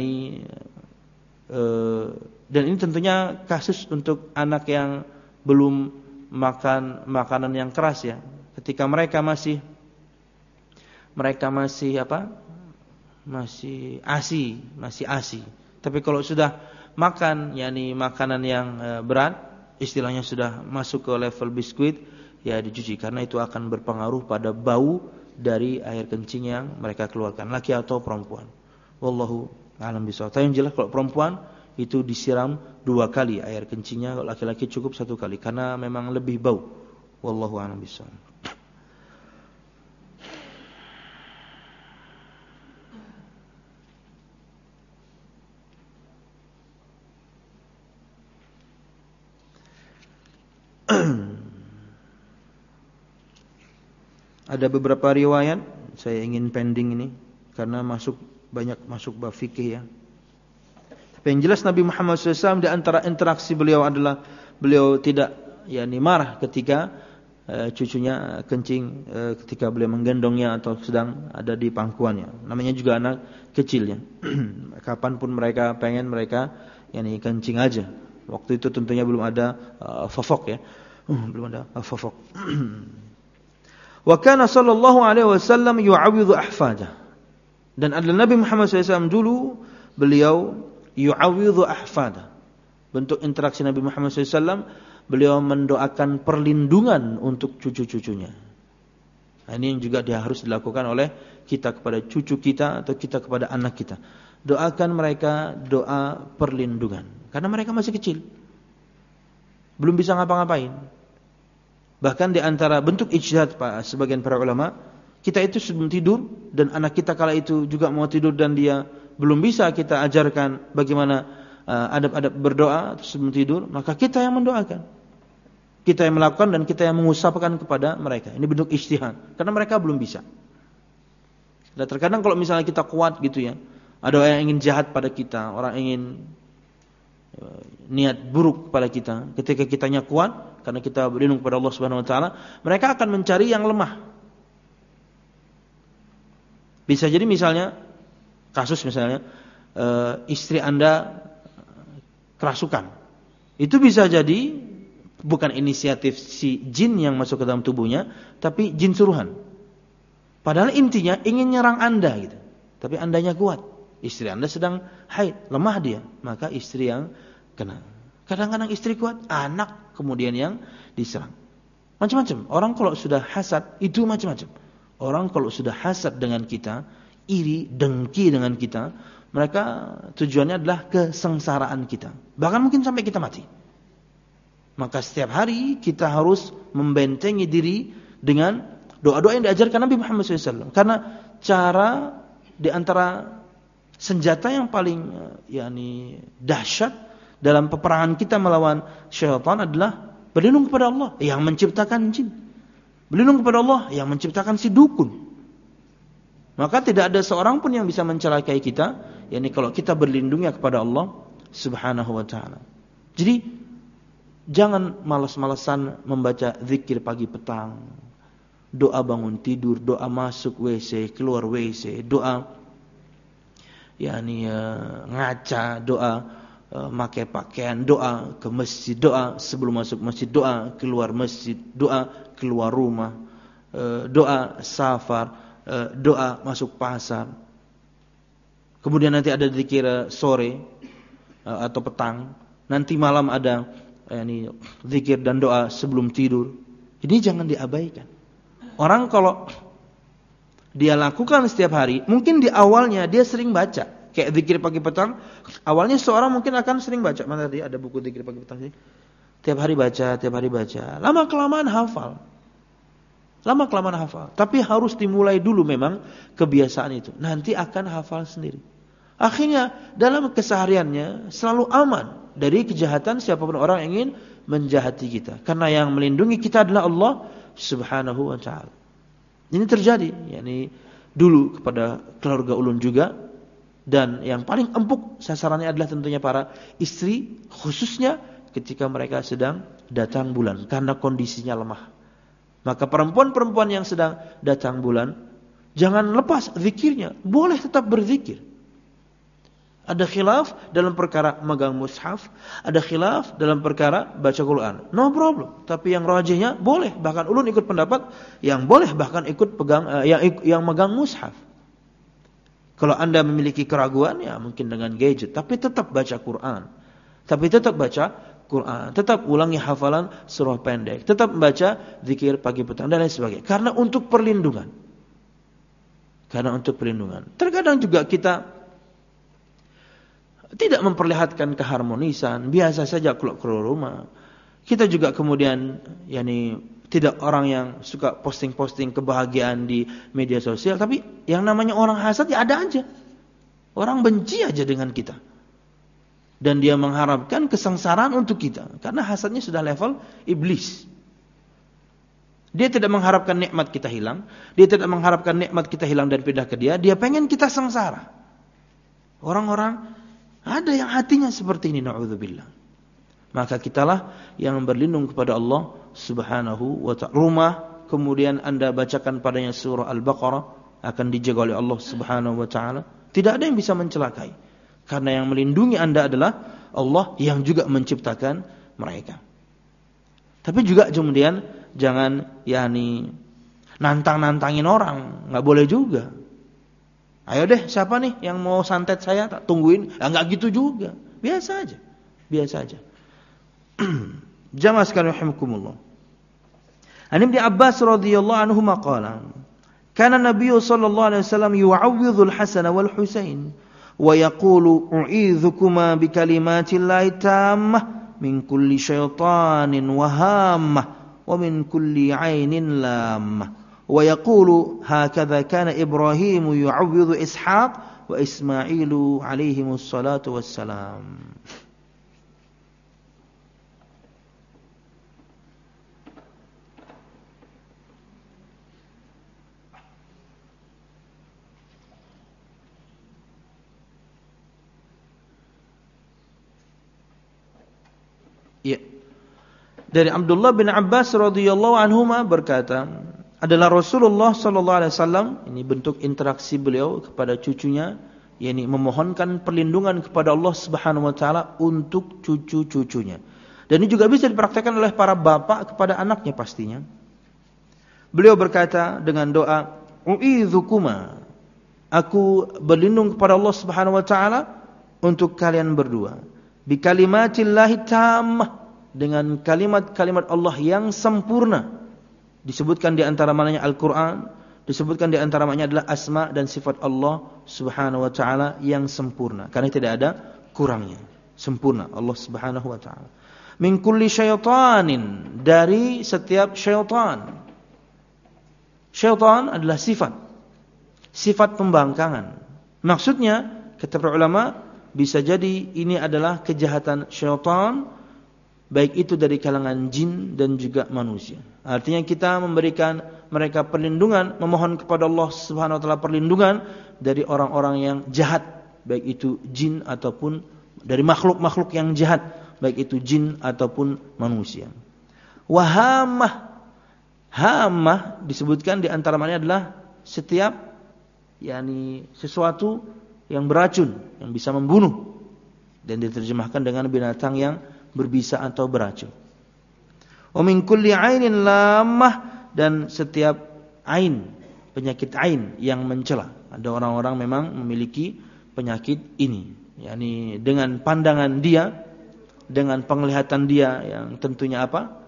ini tentunya kasus untuk anak yang belum makan makanan yang keras ya. Ketika mereka masih ASI. Tapi kalau sudah makan makanan yang berat, istilahnya sudah masuk ke level biskuit, ya dicuci, karena itu akan berpengaruh pada bau dari air kencing yang mereka keluarkan, laki atau perempuan. Wallahu a'lam bishawab. Tapi yang jelas kalau perempuan itu disiram 2 kali air kencingnya, kalau laki-laki cukup 1 kali karena memang lebih bau. Wallahu a'lam bishawab. Ada beberapa riwayat, saya ingin pending ini karena banyak masuk bab fikih ya. Tapi yang jelas Nabi Muhammad SAW di antara interaksi beliau adalah beliau tidak marah ketika cucunya kencing, ketika beliau menggendongnya atau sedang ada di pangkuannya. Namanya juga anak kecil ya. Kapanpun mereka pengen, mereka kencing aja. Waktu itu tentunya belum ada fofok ya. Belum ada fofok. Wa kana sallallahu alaihi wasallam yu'awwidhu ahfadah. Dan adalah Nabi Muhammad SAW dulu beliau yu'awwidhu ahfadah. Bentuk interaksi Nabi Muhammad SAW, beliau mendoakan perlindungan untuk cucu-cucunya. Nah, ini yang juga harus dilakukan oleh kita kepada cucu kita atau kita kepada anak kita. Doakan mereka doa perlindungan karena mereka masih kecil. Belum bisa ngapa-ngapain. Bahkan di antara bentuk ijtihad sebagian para ulama, kita itu sebelum tidur dan anak kita kala itu juga mau tidur dan dia belum bisa kita ajarkan bagaimana adab-adab berdoa sebelum tidur, maka kita yang mendoakan. Kita yang melakukan dan kita yang mengusapkan kepada mereka. Ini bentuk ijtihad karena mereka belum bisa. Dan terkadang kalau misalnya kita kuat gitu ya, ada orang yang ingin jahat pada kita, orang ingin niat buruk pada kita. Ketika kitanya kuat karena kita berlindung kepada Allah Subhanahu wa taala, mereka akan mencari yang lemah. Bisa jadi misalnya istri Anda kerasukan. Itu bisa jadi bukan inisiatif si jin yang masuk ke dalam tubuhnya, tapi jin suruhan. Padahal intinya ingin nyerang Anda gitu. Tapi Andanya kuat. Istri Anda sedang haid, lemah dia, maka istri yang kena. Kadang-kadang istri kuat, anak kemudian yang diserang. Macam-macam. Orang kalau sudah hasad, itu macam-macam. Orang kalau sudah hasad dengan kita, iri, dengki dengan kita, mereka tujuannya adalah kesengsaraan kita. Bahkan mungkin sampai kita mati. Maka setiap hari kita harus membentengi diri dengan doa-doa yang diajarkan Nabi Muhammad SAW. Karena cara di antara senjata yang paling dahsyat dalam peperangan kita melawan syaitan adalah berlindung kepada Allah yang menciptakan jin. Berlindung kepada Allah yang menciptakan si dukun. Maka tidak ada seorang pun yang bisa mencelakai kita, yakni kalau kita berlindungnya kepada Allah Subhanahu wa taala. Jadi jangan malas-malasan membaca zikir pagi petang. Doa bangun tidur, doa masuk WC, keluar WC, doa yakni ngaca, doa pakai pakaian, doa ke masjid, doa sebelum masuk masjid, doa keluar masjid, doa keluar rumah, doa safar, doa masuk pasar. Kemudian nanti ada zikir sore atau petang. Nanti malam ada yakni zikir dan doa sebelum tidur. Ini jangan diabaikan. Orang kalau dia lakukan setiap hari, mungkin di awalnya dia sering baca, kayak zikir pagi petang. Awalnya seorang mungkin akan sering baca. Mana tadi ada buku zikir pagi petang sih? Tiap hari baca. Lama kelamaan hafal. Tapi harus dimulai dulu memang kebiasaan itu. Nanti akan hafal sendiri. Akhirnya dalam kesehariannya selalu aman dari kejahatan siapapun orang yang ingin menjahati kita. Karena yang melindungi kita adalah Allah Subhanahu wa ta'ala. Ini terjadi yakni dulu kepada keluarga ulun juga. Dan yang paling empuk sasarannya adalah tentunya para istri, khususnya ketika mereka sedang datang bulan karena kondisinya lemah. Maka perempuan-perempuan yang sedang datang bulan, jangan lepas zikirnya, boleh tetap berzikir. Ada khilaf dalam perkara megang mushaf, ada khilaf dalam perkara baca Quran. No problem. Tapi yang rajihnya boleh, bahkan ulun ikut pendapat yang boleh bahkan ikut pegang yang megang mushaf. Kalau Anda memiliki keraguan ya mungkin dengan gadget, tapi tetap baca Quran. Tetap ulangi hafalan surah pendek, tetap membaca zikir pagi petang dan lain sebagainya. Karena untuk perlindungan. Terkadang juga kita tidak memperlihatkan keharmonisan, biasa saja keluar rumah. Kita juga kemudian yakni tidak orang yang suka posting-posting kebahagiaan di media sosial, tapi yang namanya orang hasad ya ada aja. Orang benci aja dengan kita. Dan dia mengharapkan kesengsaraan untuk kita. Karena hasadnya sudah level iblis. Dia tidak mengharapkan nikmat kita hilang. Dia tidak mengharapkan nikmat kita hilang dan pindah ke dia. Dia pengen kita sengsara. Orang-orang ada yang hatinya seperti ini. Na'udzubillah. Maka kitalah yang berlindung kepada Allah Subhanahu wa ta'ala. Rumah kemudian Anda bacakan padanya surah Al-Baqarah, akan dijaga oleh Allah Subhanahu wa ta'ala. Tidak ada yang bisa mencelakai. Karena yang melindungi Anda adalah Allah yang juga menciptakan mereka. Tapi juga kemudian jangan yakni nantang-nantangin orang, enggak boleh juga. Ayo deh, siapa nih yang mau santet saya, tak tungguin. Enggak gitu juga. Biasa aja. Jamaah sekalian rahimakumullah. An Ibnu Abbas radhiyallahu anhu maqala, kana Nabi sallallahu alaihi wasallam yu'awwidhul Hasan wal Husain wa yaqulu u'idhukuma bi kalimatillahi tammah min kulli syaitanin wa hammah wa min kulli 'ainin lammah wa yaqulu hakadha kana Ibrahim yu'awwidhu Ishaq wa Ismailu alaihimus salatu wassalam. Ya. Dari Abdullah bin Abbas radhiyallahu anhuma berkata, adalah Rasulullah sallallahu alaihi wasallam, ini bentuk interaksi beliau kepada cucunya, yakni memohonkan perlindungan kepada Allah Subhanahu wa taala untuk cucu-cucunya. Dan ini juga bisa dipraktikkan oleh para bapak kepada anaknya pastinya. Beliau berkata dengan doa, "U'idzukuma." Aku berlindung kepada Allah Subhanahu wa taala untuk kalian berdua. Bi kalimatillahi tammah, dengan kalimat-kalimat Allah yang sempurna. Disebutkan di antara maknanya Al-Qur'an, disebutkan di antara maknanya adalah asma dan sifat Allah Subhanahu wa taala yang sempurna, karena tidak ada kurangnya. Sempurna Allah Subhanahu wa taala. Min kulli syaitanin, dari setiap syaitan. Syaitan adalah sifat pembangkangan. Maksudnya kata para ulama, bisa jadi ini adalah kejahatan syaitan baik itu dari kalangan jin dan juga manusia. Artinya kita memberikan mereka perlindungan, memohon kepada Allah Subhanahu wa taala perlindungan dari orang-orang yang jahat, baik itu jin ataupun dari makhluk-makhluk yang jahat, baik itu jin ataupun manusia. Wahamah, hamah disebutkan di antara maknanya adalah setiap sesuatu yang beracun, yang bisa membunuh, dan diterjemahkan dengan binatang yang berbisa atau beracun. Wa min kulli 'ainin lamah, dan setiap ain, penyakit ain yang mencela. Ada orang-orang memang memiliki penyakit ini, yakni dengan pandangan dia, dengan penglihatan dia yang tentunya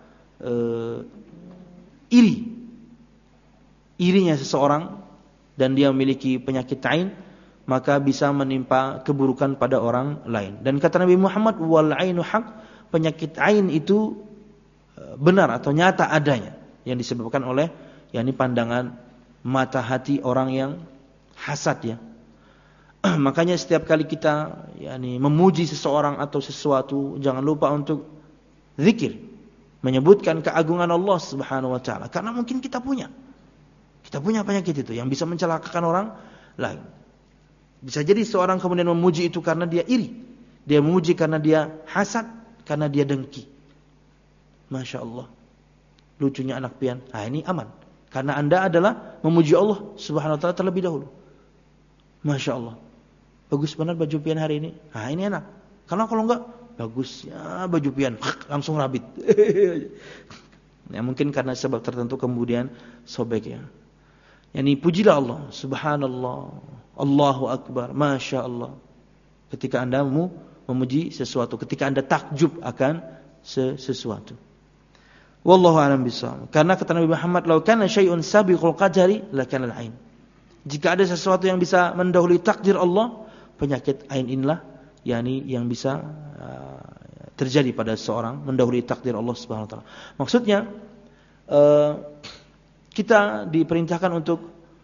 irinya seseorang, dan dia memiliki penyakit ain, maka bisa menimpa keburukan pada orang lain. Dan kata Nabi Muhammad, wal ainu haq, penyakit ain itu benar atau nyata adanya, yang disebabkan oleh pandangan mata hati orang yang hasad ya. Makanya setiap kali kita memuji seseorang atau sesuatu, jangan lupa untuk zikir, menyebutkan keagungan Allah Subhanahu wa taala, karena mungkin kita punya penyakit itu yang bisa mencelakakan orang lain. Bisa jadi seorang kemudian memuji itu karena dia iri, dia memuji karena dia hasad, karena dia dengki. Masya Allah, lucunya anak pian. Ini aman, karena anda adalah memuji Allah Subhanahu wa taala terlebih dahulu. Masya Allah, bagus benar baju pian hari ini. Ini enak. Karena kalau enggak, bagus ya baju pian, langsung rabit. Ya mungkin karena sebab tertentu kemudian sobek ya. Pujilah Allah, subhanallah, Allahu akbar, masya Allah. Ketika anda memuji sesuatu, ketika anda takjub akan sesuatu. Wallahu a'lam bishawab. Karena kata Nabi Muhammad, "Lau kana syai'un sabiqul qadari lakana al-ain." Jika ada sesuatu yang bisa mendahului takdir Allah, penyakit ain inilah yang bisa terjadi pada seorang, mendahului takdir Allah Subhanahu wa taala. Maksudnya kita diperintahkan untuk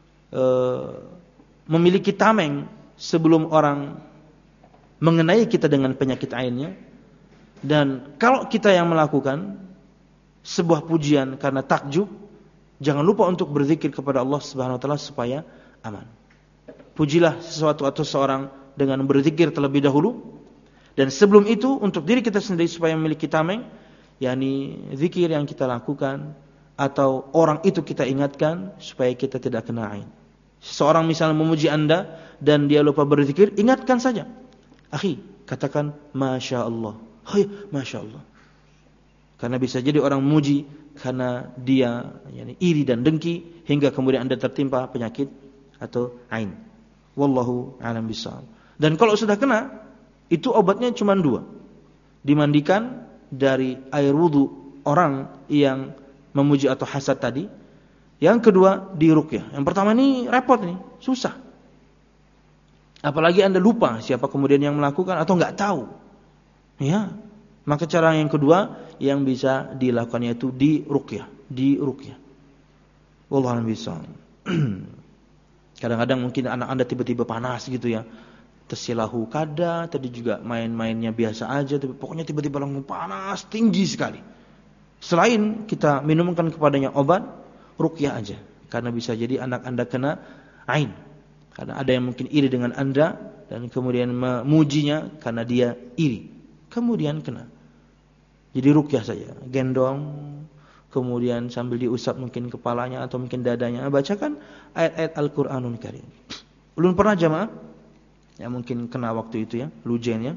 memiliki tameng sebelum orang mengenai kita dengan penyakit ainnya. Dan kalau kita yang melakukan sebuah pujian karena takjub, jangan lupa untuk berzikir kepada Allah Subhanahu wa taala supaya aman. Pujilah sesuatu atau seorang dengan berzikir terlebih dahulu, dan sebelum itu untuk diri kita sendiri supaya memiliki tameng, zikir yang kita lakukan atau orang itu kita ingatkan supaya kita tidak kena ain. Seseorang misalnya memuji anda dan dia lupa berzikir, ingatkan saja. Akhi, katakan masya Allah. Masya Allah. Karena bisa jadi orang memuji karena dia iri dan dengki, hingga kemudian anda tertimpa penyakit atau ain. Wallahu a'lam bishawab. Dan kalau sudah kena, itu obatnya cuma 2. Dimandikan dari air wudu orang yang memuji atau hasad tadi. Yang kedua, diruqyah. Yang pertama ini repot nih, susah. Apalagi anda lupa siapa kemudian yang melakukan atau enggak tahu. Ya. Maka cara yang kedua yang bisa dilakukan yaitu diruqyah. Wallahu a'lam bishawab. Kadang-kadang mungkin anak anda tiba-tiba panas gitu ya. Tersilahu kada, tadi juga main-mainnya biasa aja, tapi pokoknya tiba-tiba langsung panas tinggi sekali. Selain kita minumkan kepadanya obat, ruqyah aja. Karena bisa jadi anak anda kena ain. Karena ada yang mungkin iri dengan anda dan kemudian memujinya karena dia iri, kemudian kena. Jadi ruqyah saja, gendong, kemudian sambil diusap mungkin kepalanya atau mungkin dadanya, bacakan ayat-ayat Al-Qur'anul Karim. Ulun pernah jamaah yang mungkin kena waktu itu ya, lujennya.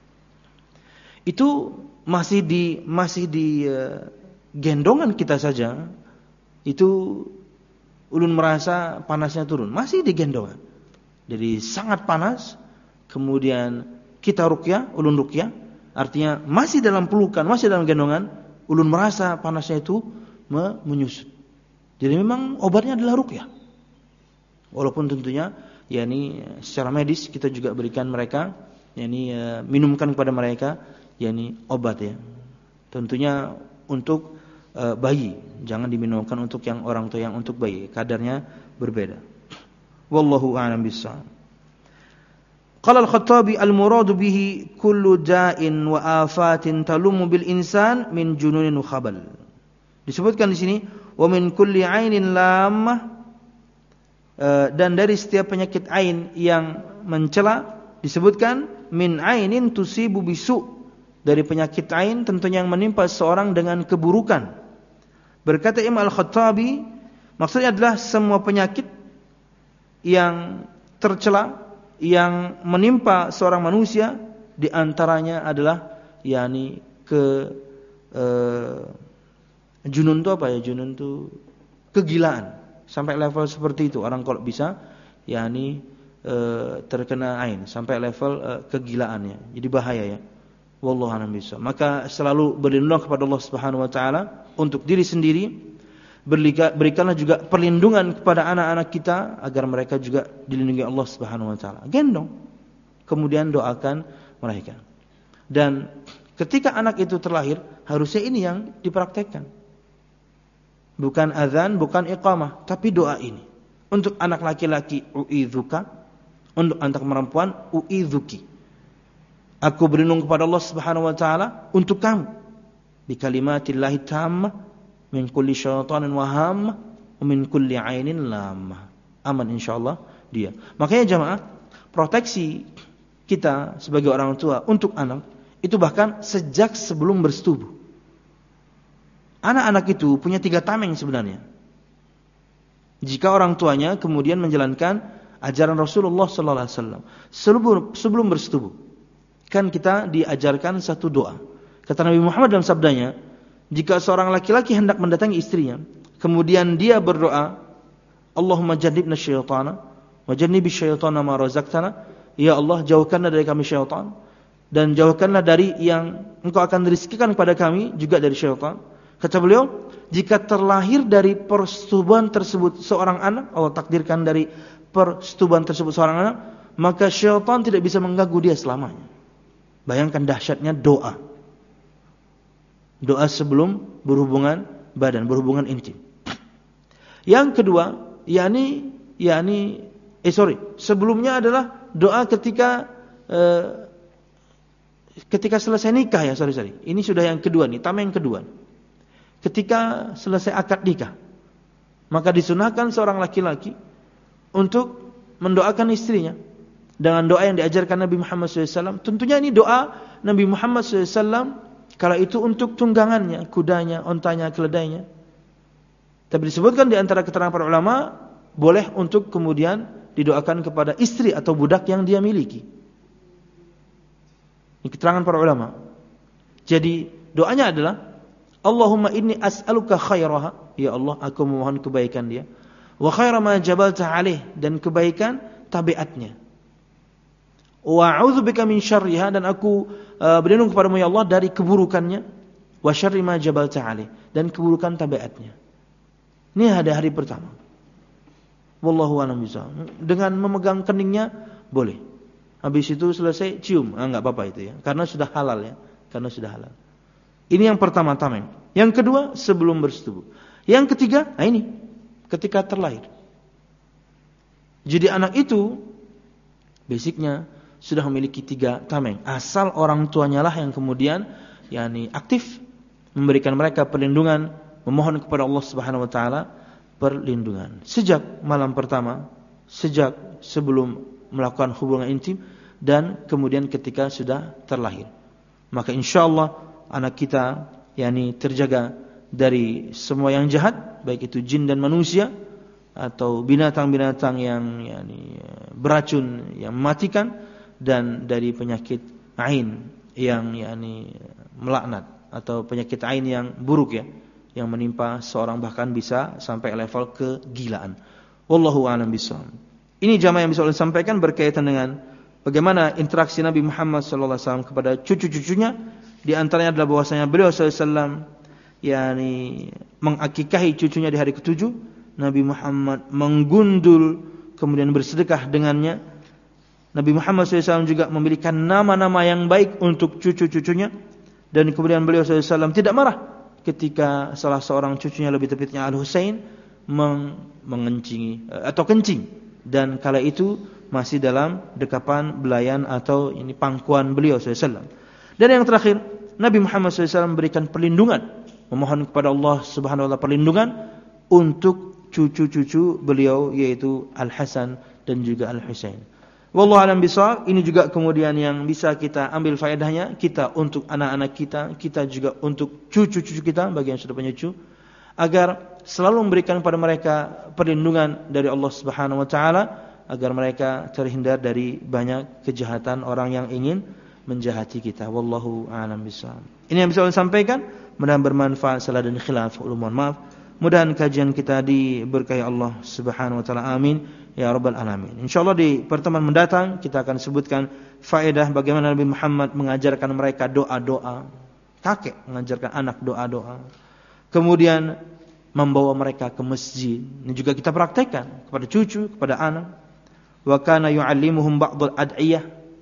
Itu masih di gendongan kita saja, itu ulun merasa panasnya turun, masih di gendongan. Jadi sangat panas, kemudian kita ruqyah, ulun ruqyah, artinya masih dalam pelukan, masih dalam gendongan, ulun merasa panasnya itu menyusut. Jadi memang obatnya adalah ruqyah. Walaupun tentunya secara medis kita juga berikan mereka, minumkan kepada mereka obat ya. Tentunya untuk bayi, jangan diminumkan untuk yang orang tua, yang untuk bayi kadarnya berbeda. Wallahu a'lam bishawab. Qala al-Khattabi al-muradu bihi kullu da'in wa afatin talumu bil insan min jununin wa khabal. Disebutkan di sini wa min kulli 'ainin lammah, dan dari setiap penyakit ain yang mencela, disebutkan min 'ainin tusibu bisu, dari penyakit ain tentunya yang menimpa seorang dengan keburukan. Berkata Imam Al-Khattabi, maksudnya adalah semua penyakit yang tercela yang menimpa seorang manusia, di antaranya adalah yakni junun itu apa ya? Junun itu kegilaan. Sampai level seperti itu orang kalau bisa yakni terkena ain sampai level kegilaannya. Jadi bahaya ya. Wallahu a'lam bishawab. Maka selalu berlindung kepada Allah Subhanahu wa taala untuk diri sendiri. Berikanlah juga perlindungan kepada anak-anak kita agar mereka juga dilindungi Allah Subhanahu wa taala. Gendong. Kemudian doakan mereka. Dan ketika anak itu terlahir, harusnya ini yang dipraktekkan. Bukan azan, bukan iqamah, tapi doa ini. Untuk anak laki-laki u'idzuka, untuk anak perempuan u'idzuki. Aku berlindung kepada Allah Subhanahu wa taala untuk kamu. Bi kalimatillahi tammah min kulli syaitanin waham wa min kulli ainin lamah. Aman insyaallah dia. Makanya jamaah, proteksi kita sebagai orang tua untuk anak itu bahkan sejak sebelum bersetubuh. Anak-anak itu punya 3 tameng sebenarnya. Jika orang tuanya kemudian menjalankan ajaran Rasulullah sallallahu alaihi wasallam sebelum bersetubuh. Kan kita diajarkan satu doa. Kata Nabi Muhammad dalam sabdanya, jika seorang laki-laki hendak mendatangi istrinya, kemudian dia berdoa, Allahumma jannibna syaitana wa jannibish syaitana ma razaqtana, ya Allah jauhkanlah dari kami syaitan dan jauhkanlah dari yang Engkau akan rizkikan kepada kami juga dari syaitan. Kata beliau, jika terlahir dari persetubuhan tersebut seorang anak, Allah takdirkan dari persetubuhan tersebut seorang anak, maka syaitan tidak bisa mengganggu dia selamanya. Bayangkan dahsyatnya doa. Doa sebelum berhubungan badan, berhubungan intim. Yang kedua, sebelumnya adalah doa ketika selesai nikah ya, Ini sudah yang kedua nih, tameng yang kedua. Ketika selesai akad nikah, maka disunahkan seorang laki-laki untuk mendoakan istrinya dengan doa yang diajarkan Nabi Muhammad SAW. Tentunya ini doa Nabi Muhammad SAW kala itu untuk tunggangannya, kudanya, ontanya, keledainya. Tapi disebutkan di antara keterangan para ulama, boleh untuk kemudian didoakan kepada istri atau budak yang dia miliki. Ini keterangan para ulama. Jadi doanya adalah, Allahumma inni as'aluka khairaha, ya Allah aku memohon kebaikan dia, wa khaira ma jabalta alaih, dan kebaikan tabiatnya. Wa a'udzubika min syarriha, dan aku berlindung kepadamu ya Allah dari keburukannya. Wa syarri ma jabalta alaih, dan keburukan tabiatnya. Ini hari pertama. Wallahu a'lam bishawab. Dengan memegang keningnya boleh. Habis itu selesai cium, enggak apa-apa itu ya, karena sudah halal ya, karena sudah halal. Ini yang pertama tameng. Yang kedua sebelum bersetubuh. Yang ketiga, ini ketika terlahir. Jadi anak itu basicnya sudah memiliki 3 tameng, asal orang tuanya lah yang kemudian aktif memberikan mereka perlindungan, memohon kepada Allah Subhanahu wa taala perlindungan sejak malam pertama, sejak sebelum melakukan hubungan intim, dan kemudian ketika sudah terlahir. Maka insyaallah anak kita terjaga dari semua yang jahat, baik itu jin dan manusia atau binatang-binatang yang beracun yang mematikan, dan dari penyakit ain yang melaknat atau penyakit ain yang buruk ya, yang menimpa seorang bahkan bisa sampai level kegilaan. Wallahu a'lam bishawab. Ini jamaah yang bisa saya sampaikan berkaitan dengan bagaimana interaksi Nabi Muhammad sallallahu alaihi wasallam kepada cucu-cucunya. Di antaranya adalah bahwasanya beliau sallallahu alaihi wasallam mengakikahi cucunya di hari ke-7. Nabi Muhammad menggundul kemudian bersedekah dengannya. Nabi Muhammad SAW juga memiliki nama-nama yang baik untuk cucu-cucunya, dan kemudian beliau SAW tidak marah ketika salah seorang cucunya, lebih tepatnya Al-Husain, mengencingi atau kencing, dan kala itu masih dalam dekapan belayan atau ini pangkuan beliau SAW. Dan yang terakhir, Nabi Muhammad SAW memberikan perlindungan, memohon kepada Allah Subhanahu wa taala perlindungan untuk cucu-cucu beliau, yaitu Al-Hasan dan juga Al-Husain. Wallahu a'lam bishawab. Ini juga kemudian yang bisa kita ambil faedahnya, kita untuk anak-anak kita juga untuk cucu-cucu kita bagi yang sudah punya cucu, agar selalu memberikan kepada mereka perlindungan dari Allah Subhanahu wa taala, agar mereka terhindar dari banyak kejahatan orang yang ingin menjahati kita. Wallahu a'lam bishawab. Ini yang bisa saya sampaikan, mudah-mudahan bermanfaat. Salah dan khilaf, mohon maaf. Mudah-mudahan kajian kita diberkahi Allah Subhanahu wa taala. Amin ya rabbal alamin. Insyaallah di pertemuan mendatang kita akan sebutkan faedah bagaimana Nabi Muhammad mengajarkan mereka doa-doa. Kakek mengajarkan anak doa-doa. Kemudian membawa mereka ke masjid. Ini juga kita praktekkan kepada cucu, kepada anak. Wa kana yu'allimuhum ba'dul ad'iyah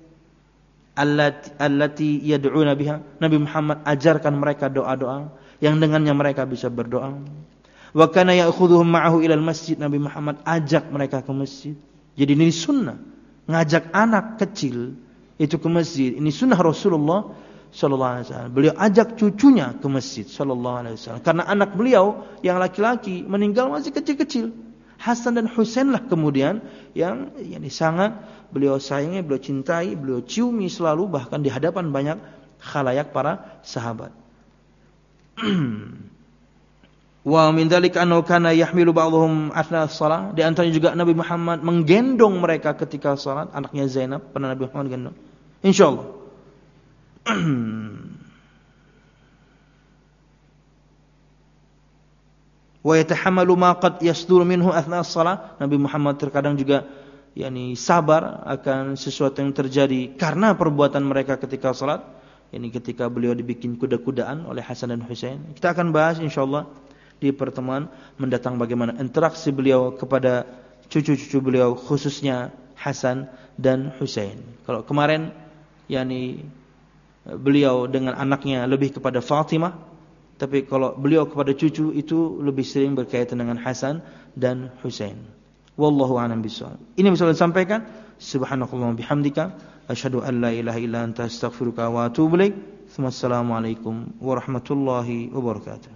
allati yad'una biha. Nabi Muhammad ajarkan mereka doa-doa yang dengannya mereka bisa berdoa. Wa kana ya'khudhuhum ma'ahu ilal masjid. Nabi Muhammad ajak mereka ke masjid. Jadi ini sunnah, ngajak anak kecil itu ke masjid. Ini sunnah Rasulullah sallallahu alaihi wasallam. Beliau ajak cucunya ke masjid sallallahu alaihi wasallam. Karena anak beliau yang laki-laki meninggal masih kecil-kecil. Hasan dan Husain lah kemudian yang sangat beliau sayangi, beliau cintai, beliau ciumi selalu, bahkan di hadapan banyak khalayak para sahabat. Wa min dzalika annahu kana yahmilu ba'dhum athna shalah. Di antaranya juga Nabi Muhammad menggendong mereka ketika salat. Anaknya Zainab pernah Nabi Muhammad gendong. Insyaallah. Wa yatahammalu ma qad yasdur minhu athna shalah. Nabi Muhammad terkadang juga sabar akan sesuatu yang terjadi karena perbuatan mereka ketika salat. Ini ketika beliau dibikin kuda-kudaan oleh Hasan dan Husain. Kita akan bahas insyaallah di pertemuan mendatang bagaimana interaksi beliau kepada cucu-cucu beliau, khususnya Hasan dan Husain. Kalau kemarin beliau dengan anaknya lebih kepada Fatimah, tapi kalau beliau kepada cucu itu lebih sering berkaitan dengan Hasan dan Husain. Wallahu a'lam bishawab. Ini bisa saya sampaikan. Subhanakallahumma bihamdika asyhadu an la ilaha illa anta astaghfiruka wa atubu ilaik. Wassalamualaikum warahmatullahi wabarakatuh.